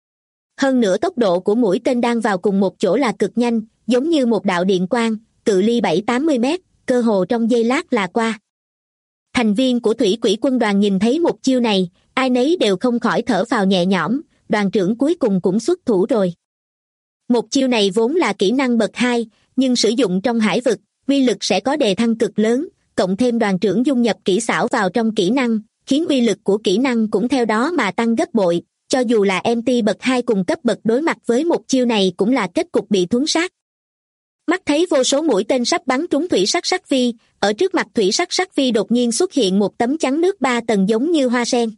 Hơn nữa tốc độ của mũi tên đang vào cùng một chỗ là cực nhanh, giống như một đạo điện quang, cự ly 7-80 mét, cơ hồ trong giây lát là qua. Thành viên của thủy quỷ quân đoàn nhìn thấy một chiêu này, ai nấy đều không khỏi thở phào nhẹ nhõm, đoàn trưởng cuối cùng cũng xuất thủ rồi. Một chiêu này vốn là kỹ năng bậc 2, nhưng sử dụng trong hải vực, uy lực sẽ có đề thăng cực lớn, cộng thêm đoàn trưởng dung nhập kỹ xảo vào trong kỹ năng, khiến uy lực của kỹ năng cũng theo đó mà tăng gấp bội, cho dù là MT bậc 2 cùng cấp bậc đối mặt với một chiêu này cũng là kết cục bị thuấn sát. Mắt thấy vô số mũi tên sắp bắn trúng thủy sắc sắc vi, ở trước mặt thủy sắc sắc vi đột nhiên xuất hiện một tấm chắn nước 3 tầng giống như hoa sen.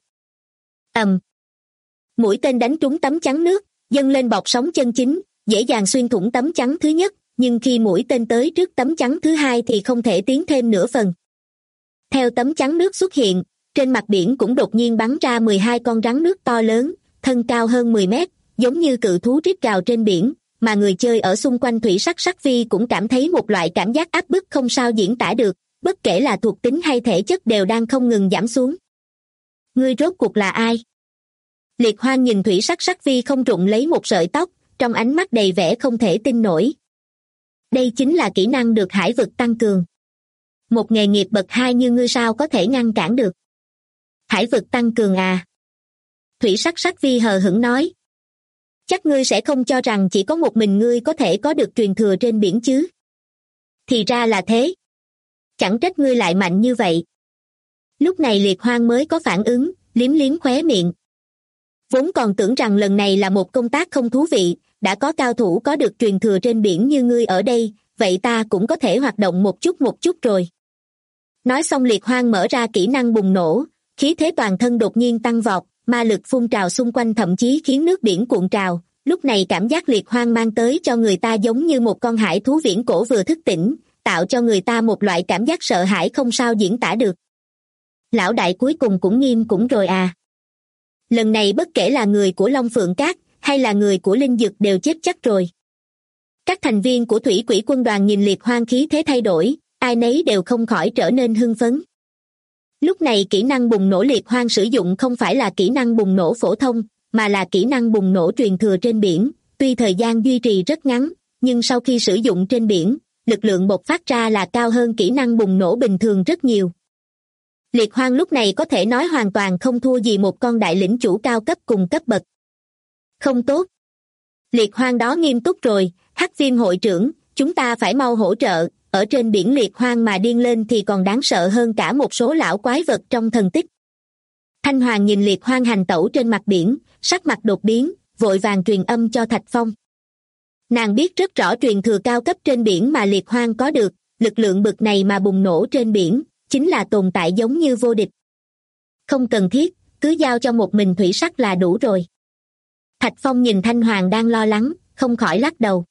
Mũi tên đánh trúng tấm chắn nước, dâng lên bọt sóng chân chính, dễ dàng xuyên thủng tấm chắn thứ nhất, nhưng khi mũi tên tới trước tấm chắn thứ hai thì không thể tiến thêm nửa phần. Theo tấm chắn nước xuất hiện, trên mặt biển cũng đột nhiên bắn ra 12 con rắn nước to lớn, thân cao hơn 10 mét, giống như cự thú rít gào trên biển, mà người chơi ở xung quanh thủy sắc sắc vi cũng cảm thấy một loại cảm giác áp bức không sao diễn tả được, bất kể là thuộc tính hay thể chất đều đang không ngừng giảm xuống. Ngươi rốt cuộc là ai? Liệt Hoang nhìn thủy sắc sắc vi không rụng lấy một sợi tóc, trong ánh mắt đầy vẻ không thể tin nổi. Đây chính là kỹ năng được hải vực tăng cường. Một nghề nghiệp bậc 2 như ngươi sao có thể ngăn cản được? Hải vực tăng cường à? Thủy sắc sắc vi hờ hững nói. Chắc ngươi sẽ không cho rằng chỉ có một mình ngươi có thể có được truyền thừa trên biển chứ? Thì ra là thế. Chẳng trách ngươi lại mạnh như vậy. Lúc này Liệt Hoang mới có phản ứng, liếm liếm khóe miệng. Vốn còn tưởng rằng lần này là một công tác không thú vị, đã có cao thủ có được truyền thừa trên biển như ngươi ở đây, vậy ta cũng có thể hoạt động một chút rồi. Nói xong Liệt Hoang mở ra kỹ năng bùng nổ, khí thế toàn thân đột nhiên tăng vọt, ma lực phun trào xung quanh thậm chí khiến nước biển cuộn trào. Lúc này cảm giác Liệt Hoang mang tới cho người ta giống như một con hải thú viễn cổ vừa thức tỉnh, tạo cho người ta một loại cảm giác sợ hãi không sao diễn tả được. Lão đại cuối cùng cũng nghiêm cũng rồi à. Lần này bất kể là người của Long Phượng Cát hay là người của Linh Dực đều chết chắc rồi. Các thành viên của Thủy Quỷ quân đoàn nhìn Liệt Hoang khí thế thay đổi, ai nấy đều không khỏi trở nên hưng phấn. Lúc này kỹ năng bùng nổ Liệt Hoang sử dụng không phải là kỹ năng bùng nổ phổ thông, mà là kỹ năng bùng nổ truyền thừa trên biển. Tuy thời gian duy trì rất ngắn, nhưng sau khi sử dụng trên biển, lực lượng bộc phát ra là cao hơn kỹ năng bùng nổ bình thường rất nhiều. Liệt Hoang lúc này có thể nói hoàn toàn không thua gì một con đại lĩnh chủ cao cấp cùng cấp bậc. Không tốt. Liệt Hoang đó nghiêm túc rồi, Hắc Viêm hội trưởng, chúng ta phải mau hỗ trợ, ở trên biển Liệt Hoang mà điên lên thì còn đáng sợ hơn cả một số lão quái vật trong thần tích. Thanh Hoàng nhìn Liệt Hoang hành tẩu trên mặt biển, sắc mặt đột biến, vội vàng truyền âm cho Thạch Phong. Nàng biết rất rõ truyền thừa cao cấp trên biển mà Liệt Hoang có được, lực lượng bực này mà bùng nổ trên biển, chính là tồn tại giống như vô địch. Không cần thiết, cứ giao cho một mình thủy sắc là đủ rồi. Thạch Phong nhìn Thanh Hoàng đang lo lắng, không khỏi lắc đầu.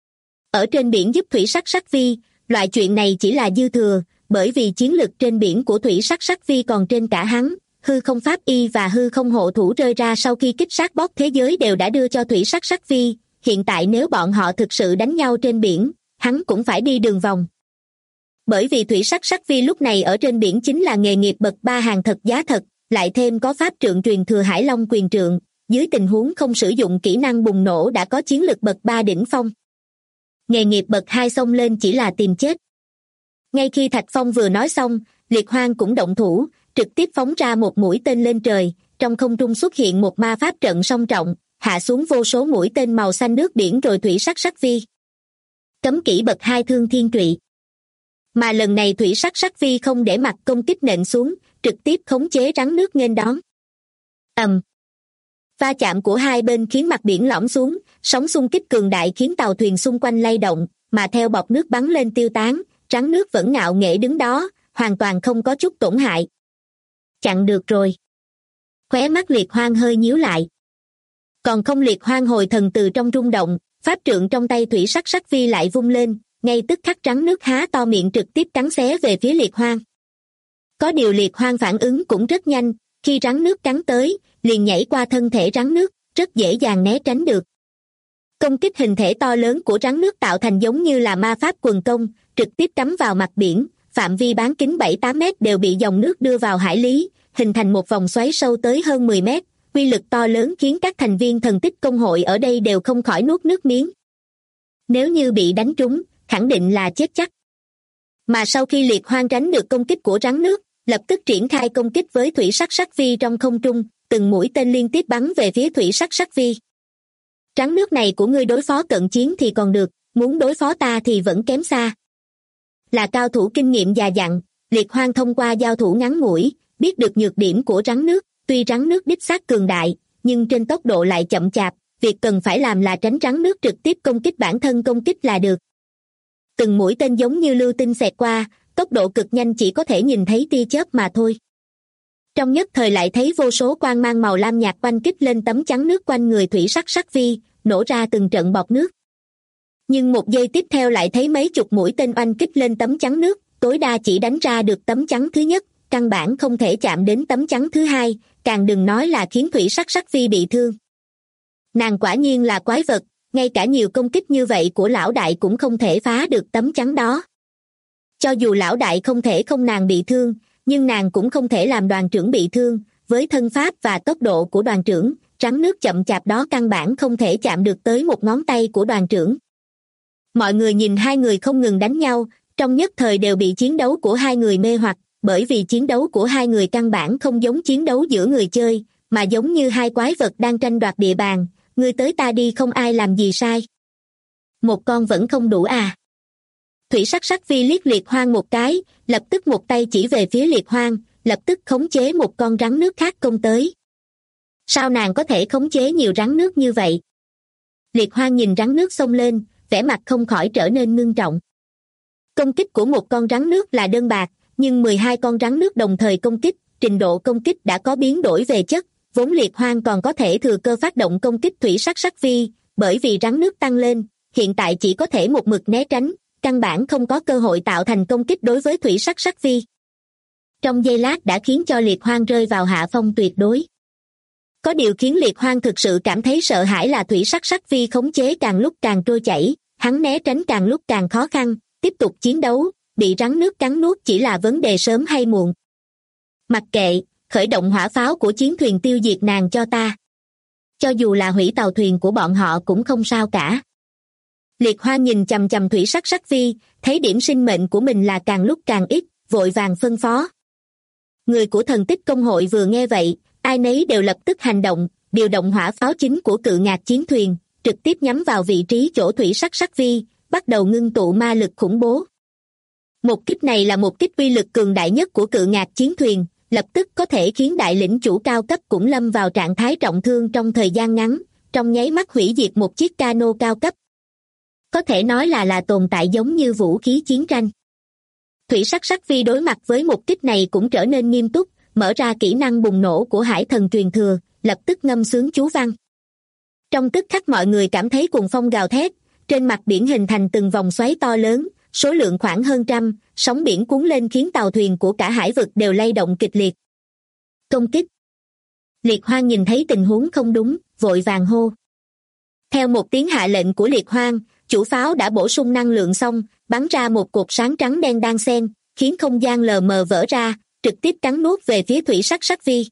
Ở trên biển giúp thủy sắc sắc vi, loại chuyện này chỉ là dư thừa, bởi vì chiến lực trên biển của thủy sắc sắc vi còn trên cả hắn. Hư không pháp y và hư không hộ thủ rơi ra sau khi kích sát boss thế giới đều đã đưa cho thủy sắc sắc vi, hiện tại nếu bọn họ thực sự đánh nhau trên biển, hắn cũng phải đi đường vòng. Bởi vì thủy sắc sắc vi lúc này ở trên biển chính là nghề nghiệp bậc 3 hàng thật giá thật, lại thêm có pháp trượng truyền thừa Hải Long quyền trượng, dưới tình huống không sử dụng kỹ năng bùng nổ đã có chiến lực bậc 3 đỉnh phong. Nghề nghiệp bậc 2 xông lên chỉ là tìm chết. Ngay khi Thạch Phong vừa nói xong, Liệt Hoang cũng động thủ, trực tiếp phóng ra một mũi tên lên trời, trong không trung xuất hiện một ma pháp trận song trọng, hạ xuống vô số mũi tên màu xanh nước biển rồi thủy sắc sắc vi. Cấm kỹ bậc 2 thương thiên trụy. Mà lần này thủy sắc sắc vi không để mặc công kích nện xuống, trực tiếp khống chế rắn nước nghênh đón. Va chạm của hai bên khiến mặt biển lõm xuống, sóng xung kích cường đại khiến tàu thuyền xung quanh lay động, mà theo bọt nước bắn lên tiêu tán, rắn nước vẫn ngạo nghễ đứng đó, hoàn toàn không có chút tổn hại. Chặn được rồi. Khóe mắt Liệt Hoang hơi nhíu lại. Còn không Liệt Hoang hồi thần từ trong rung động, pháp trượng trong tay thủy sắc sắc vi lại vung lên, ngay tức khắc rắn nước há to miệng trực tiếp cắn xé về phía Liệt Hoang. Có điều Liệt Hoang phản ứng cũng rất nhanh, khi rắn nước cắn tới, liền nhảy qua thân thể rắn nước, rất dễ dàng né tránh được. Công kích hình thể to lớn của rắn nước tạo thành giống như là ma pháp quần công, trực tiếp cắm vào mặt biển, phạm vi bán kính 7-8 mét đều bị dòng nước đưa vào hải lý, hình thành một vòng xoáy sâu tới hơn 10 mét, uy lực to lớn khiến các thành viên thần tích công hội ở đây đều không khỏi nuốt nước miếng. Nếu như bị đánh trúng, khẳng định là chết chắc. Mà sau khi Liệt Hoang tránh được công kích của rắn nước, lập tức triển khai công kích với thủy sắc sắc vi trong không trung, từng mũi tên liên tiếp bắn về phía thủy sắc sắc vi. Rắn nước này của ngươi đối phó cận chiến thì còn được, muốn đối phó ta thì vẫn kém xa. Là cao thủ kinh nghiệm già dặn, Liệt Hoang thông qua giao thủ ngắn ngủi, biết được nhược điểm của rắn nước, tuy rắn nước đích xác cường đại, nhưng trên tốc độ lại chậm chạp, việc cần phải làm là tránh rắn nước trực tiếp công kích bản thân công kích là được. Từng mũi tên giống như lưu tinh xẹt qua, tốc độ cực nhanh chỉ có thể nhìn thấy tia chớp mà thôi. Trong nhất thời lại thấy vô số quang mang màu lam nhạt oanh kích lên tấm chắn nước quanh người thủy sắc sắc vi, nổ ra từng trận bọt nước. Nhưng một giây tiếp theo lại thấy mấy chục mũi tên oanh kích lên tấm chắn nước, tối đa chỉ đánh ra được tấm chắn thứ nhất, căn bản không thể chạm đến tấm chắn thứ hai, càng đừng nói là khiến thủy sắc sắc vi bị thương. Nàng quả nhiên là quái vật, ngay cả nhiều công kích như vậy của lão đại cũng không thể phá được tấm chắn đó. Cho dù lão đại không thể không nàng bị thương, nhưng nàng cũng không thể làm đoàn trưởng bị thương, với thân pháp và tốc độ của đoàn trưởng, rắn nước chậm chạp đó căn bản không thể chạm được tới một ngón tay của đoàn trưởng. Mọi người nhìn hai người không ngừng đánh nhau, trong nhất thời đều bị chiến đấu của hai người mê hoặc, bởi vì chiến đấu của hai người căn bản không giống chiến đấu giữa người chơi, mà giống như hai quái vật đang tranh đoạt địa bàn, ngươi tới ta đi không ai làm gì sai. Một con vẫn không đủ à? Thủy sắc sắc vi liếc Liệt Hoang một cái, lập tức một tay chỉ về phía Liệt Hoang, lập tức khống chế một con rắn nước khác công tới. Sao nàng có thể khống chế nhiều rắn nước như vậy? Liệt Hoang nhìn rắn nước xông lên, vẻ mặt không khỏi trở nên ngưng trọng. Công kích của một con rắn nước là đơn bạc, nhưng 12 con rắn nước đồng thời công kích, trình độ công kích đã có biến đổi về chất, vốn Liệt Hoang còn có thể thừa cơ phát động công kích thủy sắc sắc vi, bởi vì rắn nước tăng lên, hiện tại chỉ có thể một mực né tránh, căn bản không có cơ hội tạo thành công kích đối với thủy sắc sắc vi. Trong giây lát đã khiến cho Liệt Hoang rơi vào hạ phong tuyệt đối. Có điều khiến Liệt Hoang thực sự cảm thấy sợ hãi là thủy sắc sắc vi khống chế càng lúc càng trôi chảy, hắn né tránh càng lúc càng khó khăn, tiếp tục chiến đấu, bị rắn nước cắn nuốt chỉ là vấn đề sớm hay muộn. Mặc kệ, khởi động hỏa pháo của chiến thuyền tiêu diệt nàng cho ta. Cho dù là hủy tàu thuyền của bọn họ cũng không sao cả. Liệt Hoang nhìn chằm chằm thủy sắc sắc vi, thấy điểm sinh mệnh của mình là càng lúc càng ít, vội vàng phân phó. Người của thần tích công hội vừa nghe vậy, ai nấy đều lập tức hành động, điều động hỏa pháo chính của cự ngạc chiến thuyền, trực tiếp nhắm vào vị trí chỗ thủy sắc sắc vi, bắt đầu ngưng tụ ma lực khủng bố. Một kích này là một kích uy lực cường đại nhất của cự ngạc chiến thuyền, lập tức có thể khiến đại lĩnh chủ cao cấp cũng lâm vào trạng thái trọng thương trong thời gian ngắn, trong nháy mắt hủy diệt một chiếc cano cao cấp. Có thể nói là tồn tại giống như vũ khí chiến tranh. Thủy sắc sắc vi đối mặt với một kích này cũng trở nên nghiêm túc, mở ra kỹ năng bùng nổ của hải thần truyền thừa, lập tức ngâm sướng chú văn. Trong tức khắc mọi người cảm thấy cuồng phong gào thét, trên mặt biển hình thành từng vòng xoáy to lớn, số lượng khoảng hơn trăm, sóng biển cuốn lên khiến tàu thuyền của cả hải vực đều lay động kịch liệt. Công kích. Liệt Hoang nhìn thấy tình huống không đúng, vội vàng hô. Theo một tiếng hạ lệnh của Liệt Hoang, chủ pháo đã bổ sung năng lượng xong, bắn ra một cột sáng trắng đen đan xen, khiến không gian lờ mờ vỡ ra, trực tiếp cắn nuốt về phía thủy sắc sắc vi.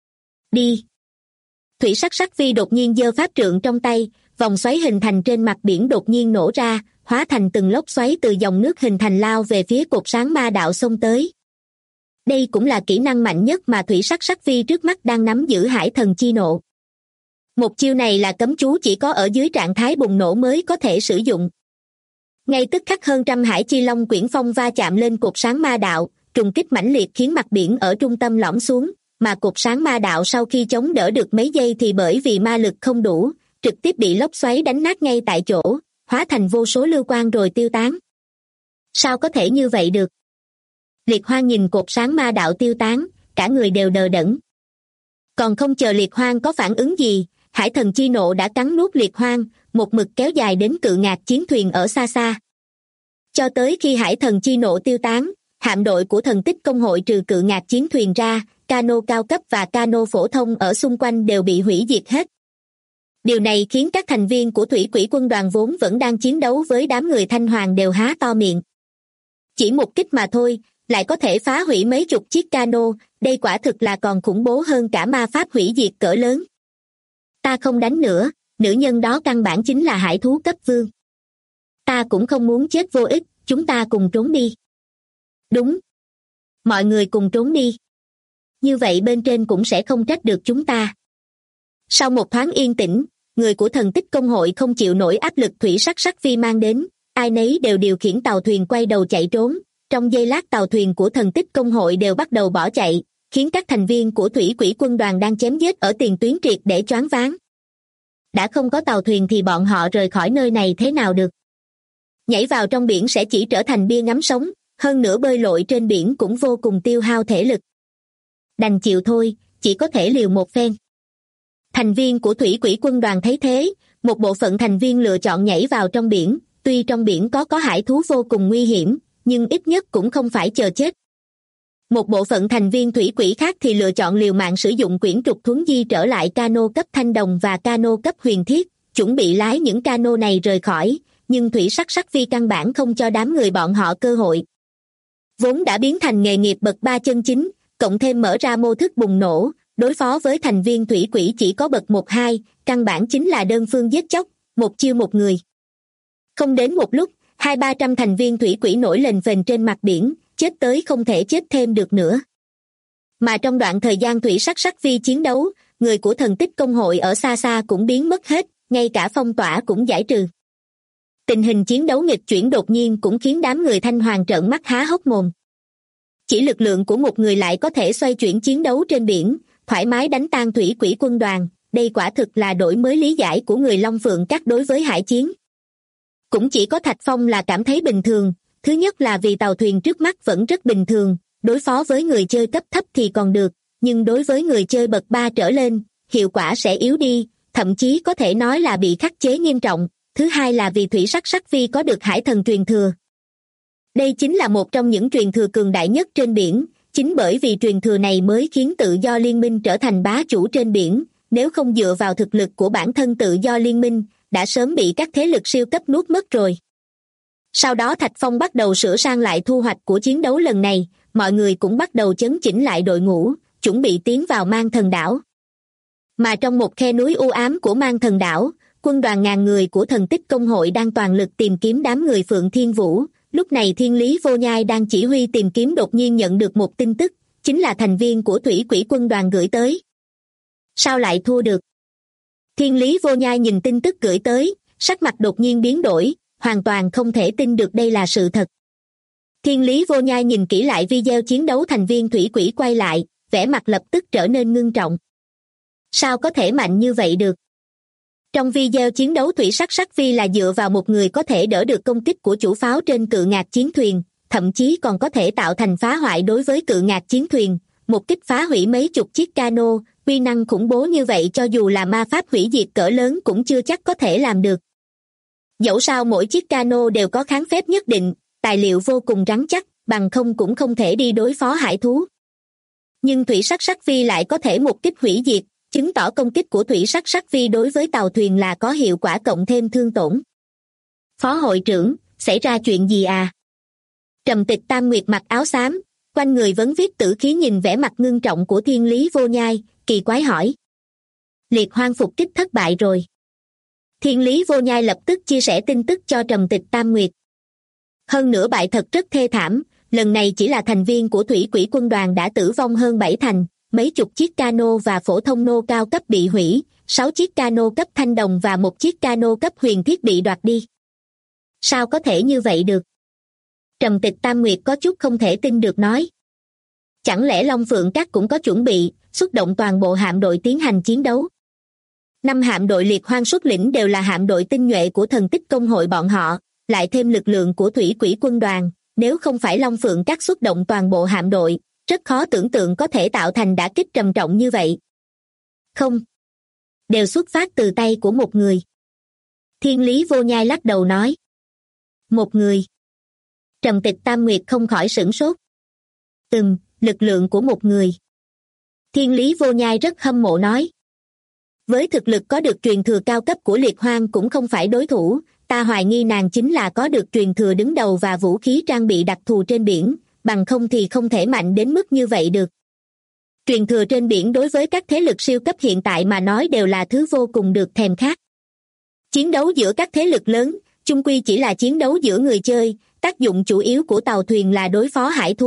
Đi! Thủy sắc sắc vi đột nhiên giơ pháp trượng trong tay, vòng xoáy hình thành trên mặt biển đột nhiên nổ ra, hóa thành từng lốc xoáy từ dòng nước hình thành lao về phía cột sáng ma đạo xông tới. Đây cũng là kỹ năng mạnh nhất mà thủy sắc sắc vi trước mắt đang nắm giữ hải thần chi nộ. Một chiêu này là cấm chú chỉ có ở dưới trạng thái bùng nổ mới có thể sử dụng. Ngay tức khắc hơn trăm hải chi long quyển phong va chạm lên cột sáng ma đạo, trùng kích mãnh liệt khiến mặt biển ở trung tâm lõm xuống, mà cột sáng ma đạo sau khi chống đỡ được mấy giây thì bởi vì ma lực không đủ, trực tiếp bị lốc xoáy đánh nát ngay tại chỗ, hóa thành vô số lưu quang rồi tiêu tán. Sao có thể như vậy được? Liệt Hoang nhìn cột sáng ma đạo tiêu tán, cả người đều đờ đẫn. Còn không chờ Liệt Hoang có phản ứng gì, hải thần chi nộ đã cắn nuốt Liệt Hoang, một mực kéo dài đến cự ngạc chiến thuyền ở xa xa. Cho tới khi hải thần chi nộ tiêu tán, hạm đội của thần tích công hội trừ cự ngạc chiến thuyền ra, cano cao cấp và cano phổ thông ở xung quanh đều bị hủy diệt hết. Điều này khiến các thành viên của thủy quỷ quân đoàn vốn vẫn đang chiến đấu với đám người Thanh Hoàng đều há to miệng. Chỉ một kích mà thôi, lại có thể phá hủy mấy chục chiếc cano, đây quả thực là còn khủng bố hơn cả ma pháp hủy diệt cỡ lớn. Ta không đánh nữa, nữ nhân đó căn bản chính là hải thú cấp vương. Ta cũng không muốn chết vô ích, chúng ta cùng trốn đi. Đúng. Mọi người cùng trốn đi. như vậy bên trên cũng sẽ không trách được chúng ta. Sau một thoáng yên tĩnh, người của thần tích công hội không chịu nổi áp lực thủy sắc sắc vi mang đến, ai nấy đều điều khiển tàu thuyền quay đầu chạy trốn. Trong giây lát tàu thuyền của thần tích công hội đều bắt đầu bỏ chạy, khiến các thành viên của thủy quỷ quân đoàn đang chém giết ở tiền tuyến triệt để choáng váng. Đã không có tàu thuyền thì bọn họ rời khỏi nơi này thế nào được? Nhảy vào trong biển sẽ chỉ trở thành bia ngắm sống, hơn nữa bơi lội trên biển cũng vô cùng tiêu hao thể lực. Đành chịu thôi, chỉ có thể liều một phen. Thành viên của thủy quỷ quân đoàn thấy thế, một bộ phận thành viên lựa chọn nhảy vào trong biển, tuy trong biển có hải thú vô cùng nguy hiểm, nhưng ít nhất cũng không phải chờ chết. Một bộ phận thành viên thủy quỷ khác thì lựa chọn liều mạng sử dụng quyển trục thuấn di trở lại cano cấp thanh đồng và cano cấp huyền thiết, chuẩn bị lái những cano này rời khỏi, nhưng thủy sắc sắc vi căn bản không cho đám người bọn họ cơ hội. Vốn đã biến thành nghề nghiệp bậc 3 chân chính, cộng thêm mở ra mô thức bùng nổ, đối phó với thành viên thủy quỷ chỉ có bậc 1-2, căn bản chính là đơn phương giết chóc, một chiêu một người. Không đến một lúc, 200-300 thành viên thủy quỷ nổi lên phền trên mặt biển, chết tới không thể chết thêm được nữa. Mà trong đoạn thời gian thủy sắc sắc vi chiến đấu, người của thần tích công hội ở xa xa cũng biến mất hết, ngay cả phong tỏa cũng giải trừ. Tình hình chiến đấu nghịch chuyển đột nhiên cũng khiến đám người Thanh Hoàng trợn mắt há hốc mồm. Chỉ lực lượng của một người lại có thể xoay chuyển chiến đấu trên biển, thoải mái đánh tan thủy quỷ quân đoàn, đây quả thực là đổi mới lý giải của người Long Phượng Các đối với hải chiến. Cũng chỉ có Thạch Phong là cảm thấy bình thường, thứ nhất là vì tàu thuyền trước mắt vẫn rất bình thường, đối phó với người chơi cấp thấp thì còn được, nhưng đối với người chơi bậc 3 trở lên, hiệu quả sẽ yếu đi, thậm chí có thể nói là bị khắc chế nghiêm trọng. Thứ hai là vì thủy sắc sắc vi có được hải thần truyền thừa. Đây chính là một trong những truyền thừa cường đại nhất trên biển, chính bởi vì truyền thừa này mới khiến tự do liên minh trở thành bá chủ trên biển, nếu không dựa vào thực lực của bản thân tự do liên minh, đã sớm bị các thế lực siêu cấp nuốt mất rồi. Sau đó Thạch Phong bắt đầu sửa sang lại thu hoạch của chiến đấu lần này, mọi người cũng bắt đầu chấn chỉnh lại đội ngũ, chuẩn bị tiến vào Mang Thần Đảo. Mà trong một khe núi u ám của Mang Thần Đảo, quân đoàn ngàn người của thần tích công hội đang toàn lực tìm kiếm đám người Phượng Thiên Vũ. Lúc này Thiên Lý Vô Nhai đang chỉ huy tìm kiếm đột nhiên nhận được một tin tức, chính là thành viên của thủy quỷ quân đoàn gửi tới. Sao lại thua được? Thiên Lý Vô Nhai nhìn tin tức gửi tới, sắc mặt đột nhiên biến đổi, hoàn toàn không thể tin được đây là sự thật. Thiên Lý Vô Nhai nhìn kỹ lại video chiến đấu thành viên thủy quỷ quay lại, vẻ mặt lập tức trở nên ngưng trọng. Sao có thể mạnh như vậy được? Trong video chiến đấu thủy sắc sắc vi là dựa vào một người có thể đỡ được công kích của chủ pháo trên cự ngạc chiến thuyền, thậm chí còn có thể tạo thành phá hoại đối với cự ngạc chiến thuyền, một kích phá hủy mấy chục chiếc cano, uy năng khủng bố như vậy cho dù là ma pháp hủy diệt cỡ lớn cũng chưa chắc có thể làm được. Dẫu sao mỗi chiếc cano đều có kháng phép nhất định, tài liệu vô cùng rắn chắc, bằng không cũng không thể đi đối phó hải thú. Nhưng thủy sắc sắc vi lại có thể một kích hủy diệt, chứng tỏ công kích của thủy sắc sắc vi đối với tàu thuyền là có hiệu quả cộng thêm thương tổn. Phó hội trưởng, xảy ra chuyện gì à? Trầm Tịch Tam Nguyệt mặc áo xám, quanh người vấn viết tử khí nhìn vẻ mặt ngưng trọng của Thiên Lý Vô Nhai, kỳ quái hỏi. Liệt Hoang phục kích thất bại rồi. Thiên Lý Vô Nhai lập tức chia sẻ tin tức cho Trầm Tịch Tam Nguyệt. Hơn nữa bại thật rất thê thảm, lần này chỉ là thành viên của thủy quỷ quân đoàn đã tử vong hơn 7 thành. Mấy chục chiếc cano và phổ thông nô cao cấp bị hủy, 6 chiếc cano cấp thanh đồng và một chiếc cano cấp huyền thiết bị đoạt đi. Sao có thể như vậy được? Trầm Tịch Tam Nguyệt có chút không thể tin được nói. Chẳng lẽ Long Phượng Các cũng có chuẩn bị, xuất động toàn bộ hạm đội tiến hành chiến đấu? 5 hạm đội Liệt Hoang xuất lĩnh đều là hạm đội tinh nhuệ của thần tích công hội bọn họ, lại thêm lực lượng của thủy quỷ quân đoàn, nếu không phải Long Phượng Các xuất động toàn bộ hạm đội, rất khó tưởng tượng có thể tạo thành đả kích trầm trọng như vậy. Không. Đều xuất phát từ tay của một người. Thiên Lý Vô Nhai lắc đầu nói. Một người. Trầm Tịch Tam Nguyệt không khỏi sửng sốt. Lực lượng của một người. Thiên Lý Vô Nhai rất hâm mộ nói. Với thực lực có được truyền thừa cao cấp của Liệt Hoang cũng không phải đối thủ, ta hoài nghi nàng chính là có được truyền thừa đứng đầu và vũ khí trang bị đặc thù trên biển, bằng không thì không thể mạnh đến mức như vậy được. Truyền thừa trên biển đối với các thế lực siêu cấp hiện tại mà nói đều là thứ vô cùng được thèm khát. Chiến đấu giữa các thế lực lớn, chung quy chỉ là chiến đấu giữa người chơi, tác dụng chủ yếu của tàu thuyền là đối phó hải thú,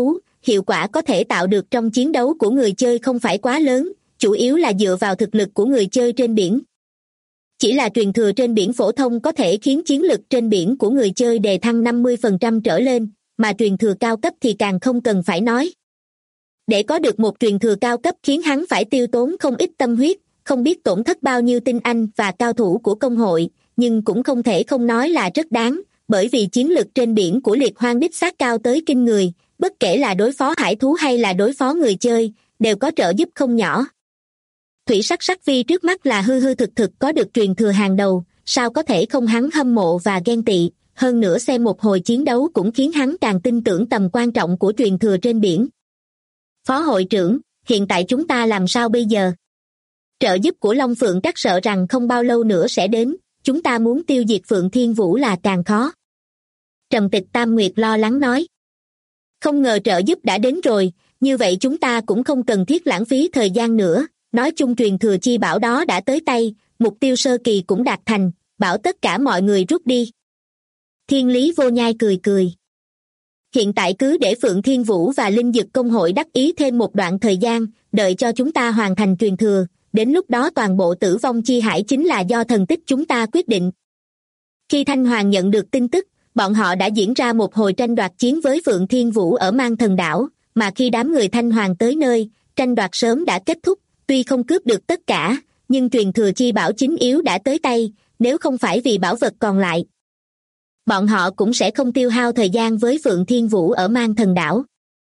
hiệu quả có thể tạo được trong chiến đấu của người chơi không phải quá lớn, chủ yếu là dựa vào thực lực của người chơi trên biển. Chỉ là truyền thừa trên biển phổ thông có thể khiến chiến lực trên biển của người chơi đề thăng 50% trở lên, mà truyền thừa cao cấp thì càng không cần phải nói. Để có được một truyền thừa cao cấp khiến hắn phải tiêu tốn không ít tâm huyết, không biết tổn thất bao nhiêu tinh anh và cao thủ của công hội, nhưng cũng không thể không nói là rất đáng, bởi vì chiến lực trên biển của Liệt Hoang đích xác cao tới kinh người, bất kể là đối phó hải thú hay là đối phó người chơi, đều có trợ giúp không nhỏ. Thủy Sắc Sắc Vi trước mắt là hư hư thực thực có được truyền thừa hàng đầu, sao có thể không hắn hâm mộ và ghen tị, hơn nữa xem một hồi chiến đấu cũng khiến hắn càng tin tưởng tầm quan trọng của truyền thừa trên biển. Phó hội trưởng, hiện tại chúng ta làm sao bây giờ? Trợ giúp của Long Phượng Trắc sợ rằng không bao lâu nữa sẽ đến, chúng ta muốn tiêu diệt Phượng Thiên Vũ là càng khó. Trầm Tịch Tam Nguyệt lo lắng nói. Không ngờ trợ giúp đã đến rồi, như vậy chúng ta cũng không cần thiết lãng phí thời gian nữa, nói chung truyền thừa chi bảo đó đã tới tay, mục tiêu sơ kỳ cũng đạt thành, bảo tất cả mọi người rút đi. Thiên Lý Vô Nhai cười cười. Hiện tại cứ để Phượng Thiên Vũ và Linh Dực Công hội đắc ý thêm một đoạn thời gian, đợi cho chúng ta hoàn thành truyền thừa, đến lúc đó toàn bộ tử vong chi hải chính là do thần tích chúng ta quyết định. Khi Thanh Hoàng nhận được tin tức, bọn họ đã diễn ra một hồi tranh đoạt chiến với Phượng Thiên Vũ ở Mang Thần Đảo, mà khi đám người Thanh Hoàng tới nơi, tranh đoạt sớm đã kết thúc, tuy không cướp được tất cả, nhưng truyền thừa chi bảo chính yếu đã tới tay, nếu không phải vì bảo vật còn lại, bọn họ cũng sẽ không tiêu hao thời gian với Phượng Thiên Vũ ở Mang Thần Đảo.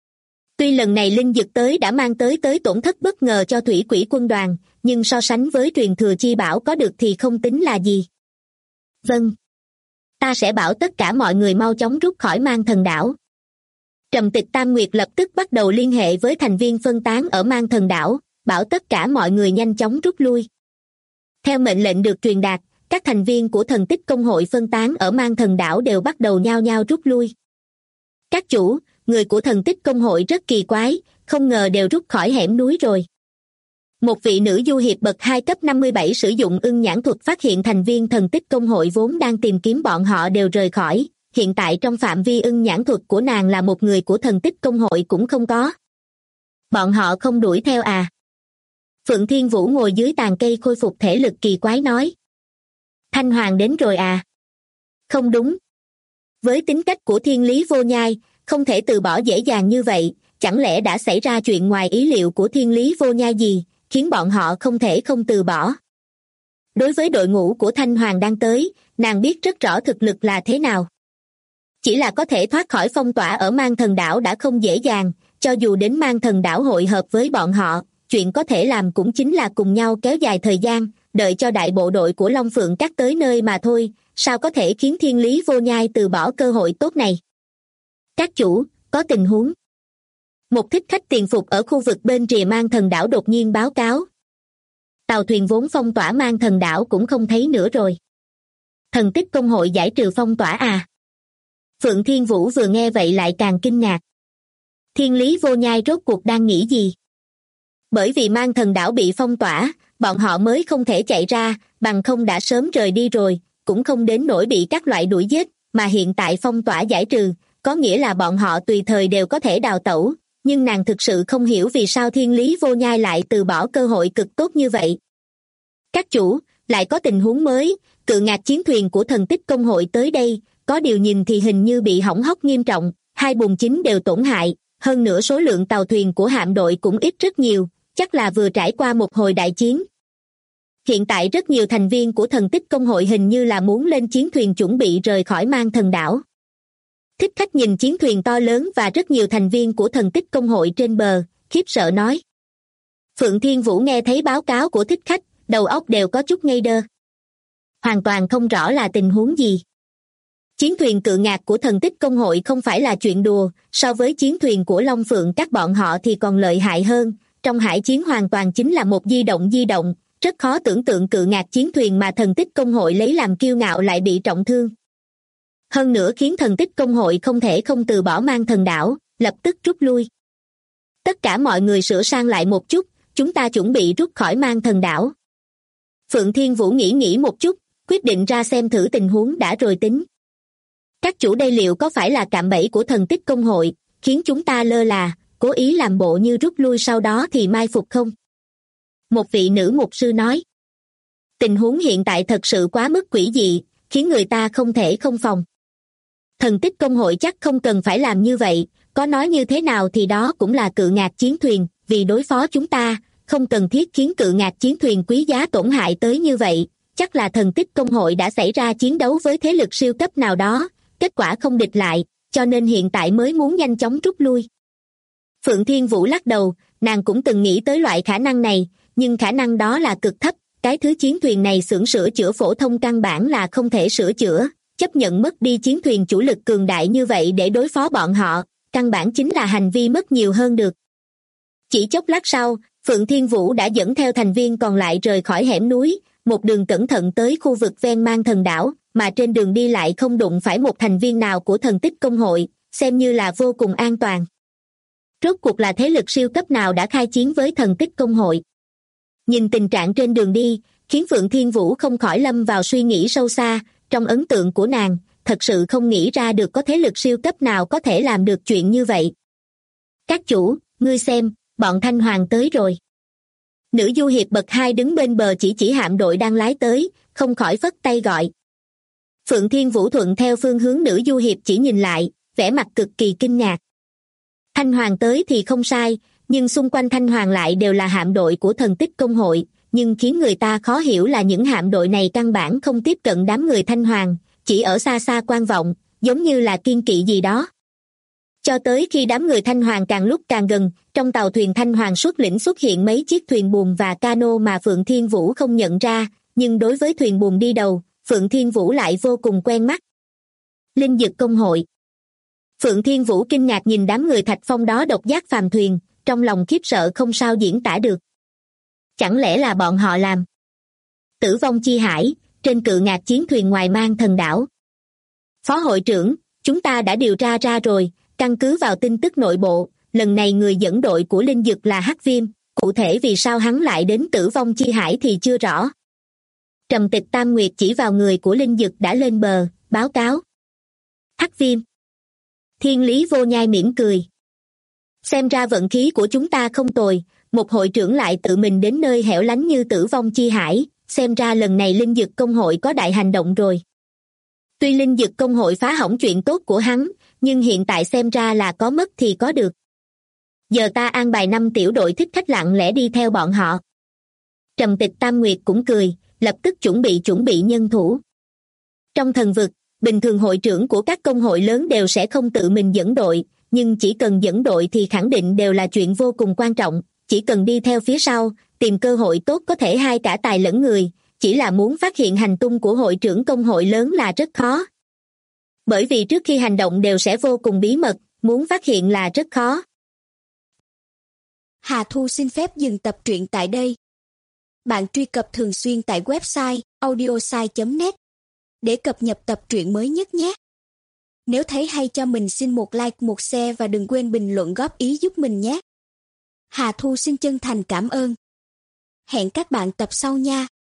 Tuy lần này Linh Dực tới đã mang tới tổn thất bất ngờ cho Thủy Quỷ quân đoàn, nhưng so sánh với truyền thừa chi bảo có được thì không tính là gì. Vâng. Ta sẽ bảo tất cả mọi người mau chóng rút khỏi Mang Thần Đảo. Trầm Tịch Tam Nguyệt lập tức bắt đầu liên hệ với thành viên phân tán ở Mang Thần Đảo, bảo tất cả mọi người nhanh chóng rút lui. Theo mệnh lệnh được truyền đạt, các thành viên của thần tích công hội phân tán ở Mang Thần Đảo đều bắt đầu nhao nhao rút lui. Các chủ, người của thần tích công hội rất kỳ quái, không ngờ đều rút khỏi hẻm núi rồi. Một vị nữ du hiệp bậc 2 cấp 57 sử dụng ưng nhãn thuật phát hiện thành viên thần tích công hội vốn đang tìm kiếm bọn họ đều rời khỏi, hiện tại trong phạm vi ưng nhãn thuật của nàng là một người của thần tích công hội cũng không có. Bọn họ không đuổi theo à? Phượng Thiên Vũ ngồi dưới tàn cây khôi phục thể lực kỳ quái nói. Thanh Hoàng đến rồi à? Không đúng. Với tính cách của Thiên Lý Vô Nhai, không thể từ bỏ dễ dàng như vậy, chẳng lẽ đã xảy ra chuyện ngoài ý liệu của Thiên Lý Vô Nhai gì, khiến bọn họ không thể không từ bỏ. Đối với đội ngũ của Thanh Hoàng đang tới, nàng biết rất rõ thực lực là thế nào. Chỉ là có thể thoát khỏi phong tỏa ở Mang Thần Đảo đã không dễ dàng, cho dù đến Mang Thần Đảo hội hợp với bọn họ, chuyện có thể làm cũng chính là cùng nhau kéo dài thời gian, đợi cho đại bộ đội của Long Phượng Các tới nơi mà thôi, sao có thể khiến Thiên Lý Vô Nhai từ bỏ cơ hội tốt này. Các chủ, có tình huống. Một thích khách tiền phục ở khu vực bên rìa Mang Thần Đảo đột nhiên báo cáo. Tàu thuyền vốn phong tỏa Mang Thần Đảo cũng không thấy nữa rồi. Thần tích công hội giải trừ phong tỏa à? Phượng Thiên Vũ vừa nghe vậy lại càng kinh ngạc. Thiên Lý Vô Nhai rốt cuộc đang nghĩ gì? Bởi vì Mang Thần Đảo bị phong tỏa, bọn họ mới không thể chạy ra, bằng không đã sớm rời đi rồi, cũng không đến nỗi bị các loại đuổi giết, mà hiện tại phong tỏa giải trừ, có nghĩa là bọn họ tùy thời đều có thể đào tẩu, nhưng nàng thực sự không hiểu vì sao Thiên Lý Vô Nhai lại từ bỏ cơ hội cực tốt như vậy. Các chủ, lại có tình huống mới, cự ngạc chiến thuyền của thần tích công hội tới đây, có điều nhìn thì hình như bị hỏng hóc nghiêm trọng, hai buồng chính đều tổn hại, hơn nữa số lượng tàu thuyền của hạm đội cũng ít rất nhiều, chắc là vừa trải qua một hồi đại chiến. Hiện tại rất nhiều thành viên của thần tích công hội hình như là muốn lên chiến thuyền chuẩn bị rời khỏi Mang Thần Đảo. Thích khách nhìn chiến thuyền to lớn và rất nhiều thành viên của thần tích công hội trên bờ, khiếp sợ nói. Phượng Thiên Vũ nghe thấy báo cáo của thích khách, đầu óc đều có chút ngây đơ. Hoàn toàn không rõ là tình huống gì. Chiến thuyền cự ngạc của thần tích công hội không phải là chuyện đùa, so với chiến thuyền của Long Phượng các bọn họ thì còn lợi hại hơn, trong hải chiến hoàn toàn chính là một di động, rất khó tưởng tượng cự ngạc chiến thuyền mà thần tích công hội lấy làm kiêu ngạo lại bị trọng thương. Hơn nữa khiến thần tích công hội không thể không từ bỏ Mang Thần Đảo, lập tức rút lui. Tất cả mọi người sửa sang lại một chút, chúng ta chuẩn bị rút khỏi Mang Thần Đảo. Phượng Thiên Vũ nghĩ một chút, quyết định ra xem thử tình huống đã rồi tính. Các chủ đây liệu có phải là cạm bẫy của thần tích công hội, khiến chúng ta lơ là, cố ý làm bộ như rút lui sau đó thì mai phục không? Một vị nữ mục sư nói. Tình huống hiện tại thật sự quá mức quỷ dị, khiến người ta không thể không phòng. Thần tích công hội chắc không cần phải làm như vậy, có nói như thế nào thì đó cũng là cự ngạc chiến thuyền, vì đối phó chúng ta, không cần thiết khiến cự ngạc chiến thuyền quý giá tổn hại tới như vậy, chắc là thần tích công hội đã xảy ra chiến đấu với thế lực siêu cấp nào đó, kết quả không địch lại, cho nên hiện tại mới muốn nhanh chóng rút lui. Phượng Thiên Vũ lắc đầu, nàng cũng từng nghĩ tới loại khả năng này, nhưng khả năng đó là cực thấp, cái thứ chiến thuyền này xưởng sửa chữa phổ thông căn bản là không thể sửa chữa, chấp nhận mất đi chiến thuyền chủ lực cường đại như vậy để đối phó bọn họ, căn bản chính là hành vi mất nhiều hơn được. Chỉ chốc lát sau, Phượng Thiên Vũ đã dẫn theo thành viên còn lại rời khỏi hẻm núi, một đường cẩn thận tới khu vực ven Mang Thần đảo, mà trên đường đi lại không đụng phải một thành viên nào của thần tích công hội, xem như là vô cùng an toàn. Rốt cuộc là thế lực siêu cấp nào đã khai chiến với thần tích công hội? Nhìn tình trạng trên đường đi, khiến Phượng Thiên Vũ không khỏi lâm vào suy nghĩ sâu xa, trong ấn tượng của nàng, thật sự không nghĩ ra được có thế lực siêu cấp nào có thể làm được chuyện như vậy. Các chủ, ngươi xem, bọn Thanh Hoàng tới rồi. Nữ du hiệp bậc 2 đứng bên bờ chỉ hạm đội đang lái tới, không khỏi phất tay gọi. Phượng Thiên Vũ thuận theo phương hướng nữ du hiệp chỉ nhìn lại, vẻ mặt cực kỳ kinh ngạc. Thanh Hoàng tới thì không sai, nhưng xung quanh Thanh Hoàng lại đều là hạm đội của thần tích công hội, nhưng khiến người ta khó hiểu là những hạm đội này căn bản không tiếp cận đám người Thanh Hoàng, chỉ ở xa xa quan vọng, giống như là kiên kỵ gì đó. Cho tới khi đám người Thanh Hoàng càng lúc càng gần, trong tàu thuyền Thanh Hoàng xuất lĩnh xuất hiện mấy chiếc thuyền buồm và cano mà Phượng Thiên Vũ không nhận ra, nhưng đối với thuyền buồm đi đầu, Phượng Thiên Vũ lại vô cùng quen mắt. Linh Dực công hội. Phượng Thiên Vũ kinh ngạc nhìn đám người Thạch Phong đó độc giác phàm thuyền, trong lòng khiếp sợ không sao diễn tả được. Chẳng lẽ là bọn họ làm? Tử vong chi hải, trên cự ngạc chiến thuyền ngoài Mang Thần đảo. Phó hội trưởng, chúng ta đã điều tra ra rồi, căn cứ vào tin tức nội bộ, lần này người dẫn đội của Linh Dực là Hắc Viêm, cụ thể vì sao hắn lại đến Tử vong chi hải thì chưa rõ. Trầm Tịch Tam Nguyệt chỉ vào người của Linh Dực đã lên bờ, báo cáo. Hắc Viêm. Thiên Lý Vô Nhai mỉm cười. Xem ra vận khí của chúng ta không tồi, một hội trưởng lại tự mình đến nơi hẻo lánh như Tử vong chi hải, xem ra lần này Linh Dực công hội có đại hành động rồi. Tuy Linh Dực công hội phá hỏng chuyện tốt của hắn, nhưng hiện tại xem ra là có mất thì có được. Giờ ta an bài 5 tiểu đội thích khách lặng lẽ đi theo bọn họ. Trầm Tịch Tam Nguyệt cũng cười, lập tức chuẩn bị nhân thủ. Trong thần vực, bình thường hội trưởng của các công hội lớn đều sẽ không tự mình dẫn đội, nhưng chỉ cần dẫn đội thì khẳng định đều là chuyện vô cùng quan trọng, chỉ cần đi theo phía sau, tìm cơ hội tốt có thể hai cả tài lẫn người, chỉ là muốn phát hiện hành tung của hội trưởng công hội lớn là rất khó. Bởi vì trước khi hành động đều sẽ vô cùng bí mật, muốn phát hiện là rất khó. Hà Thu xin phép dừng tập truyện tại đây. Bạn truy cập thường xuyên tại website audiosai.net để cập nhật tập truyện mới nhất nhé. Nếu thấy hay cho mình xin một like, một share và đừng quên bình luận góp ý giúp mình nhé. Hà Thu xin chân thành cảm ơn. Hẹn các bạn tập sau nha.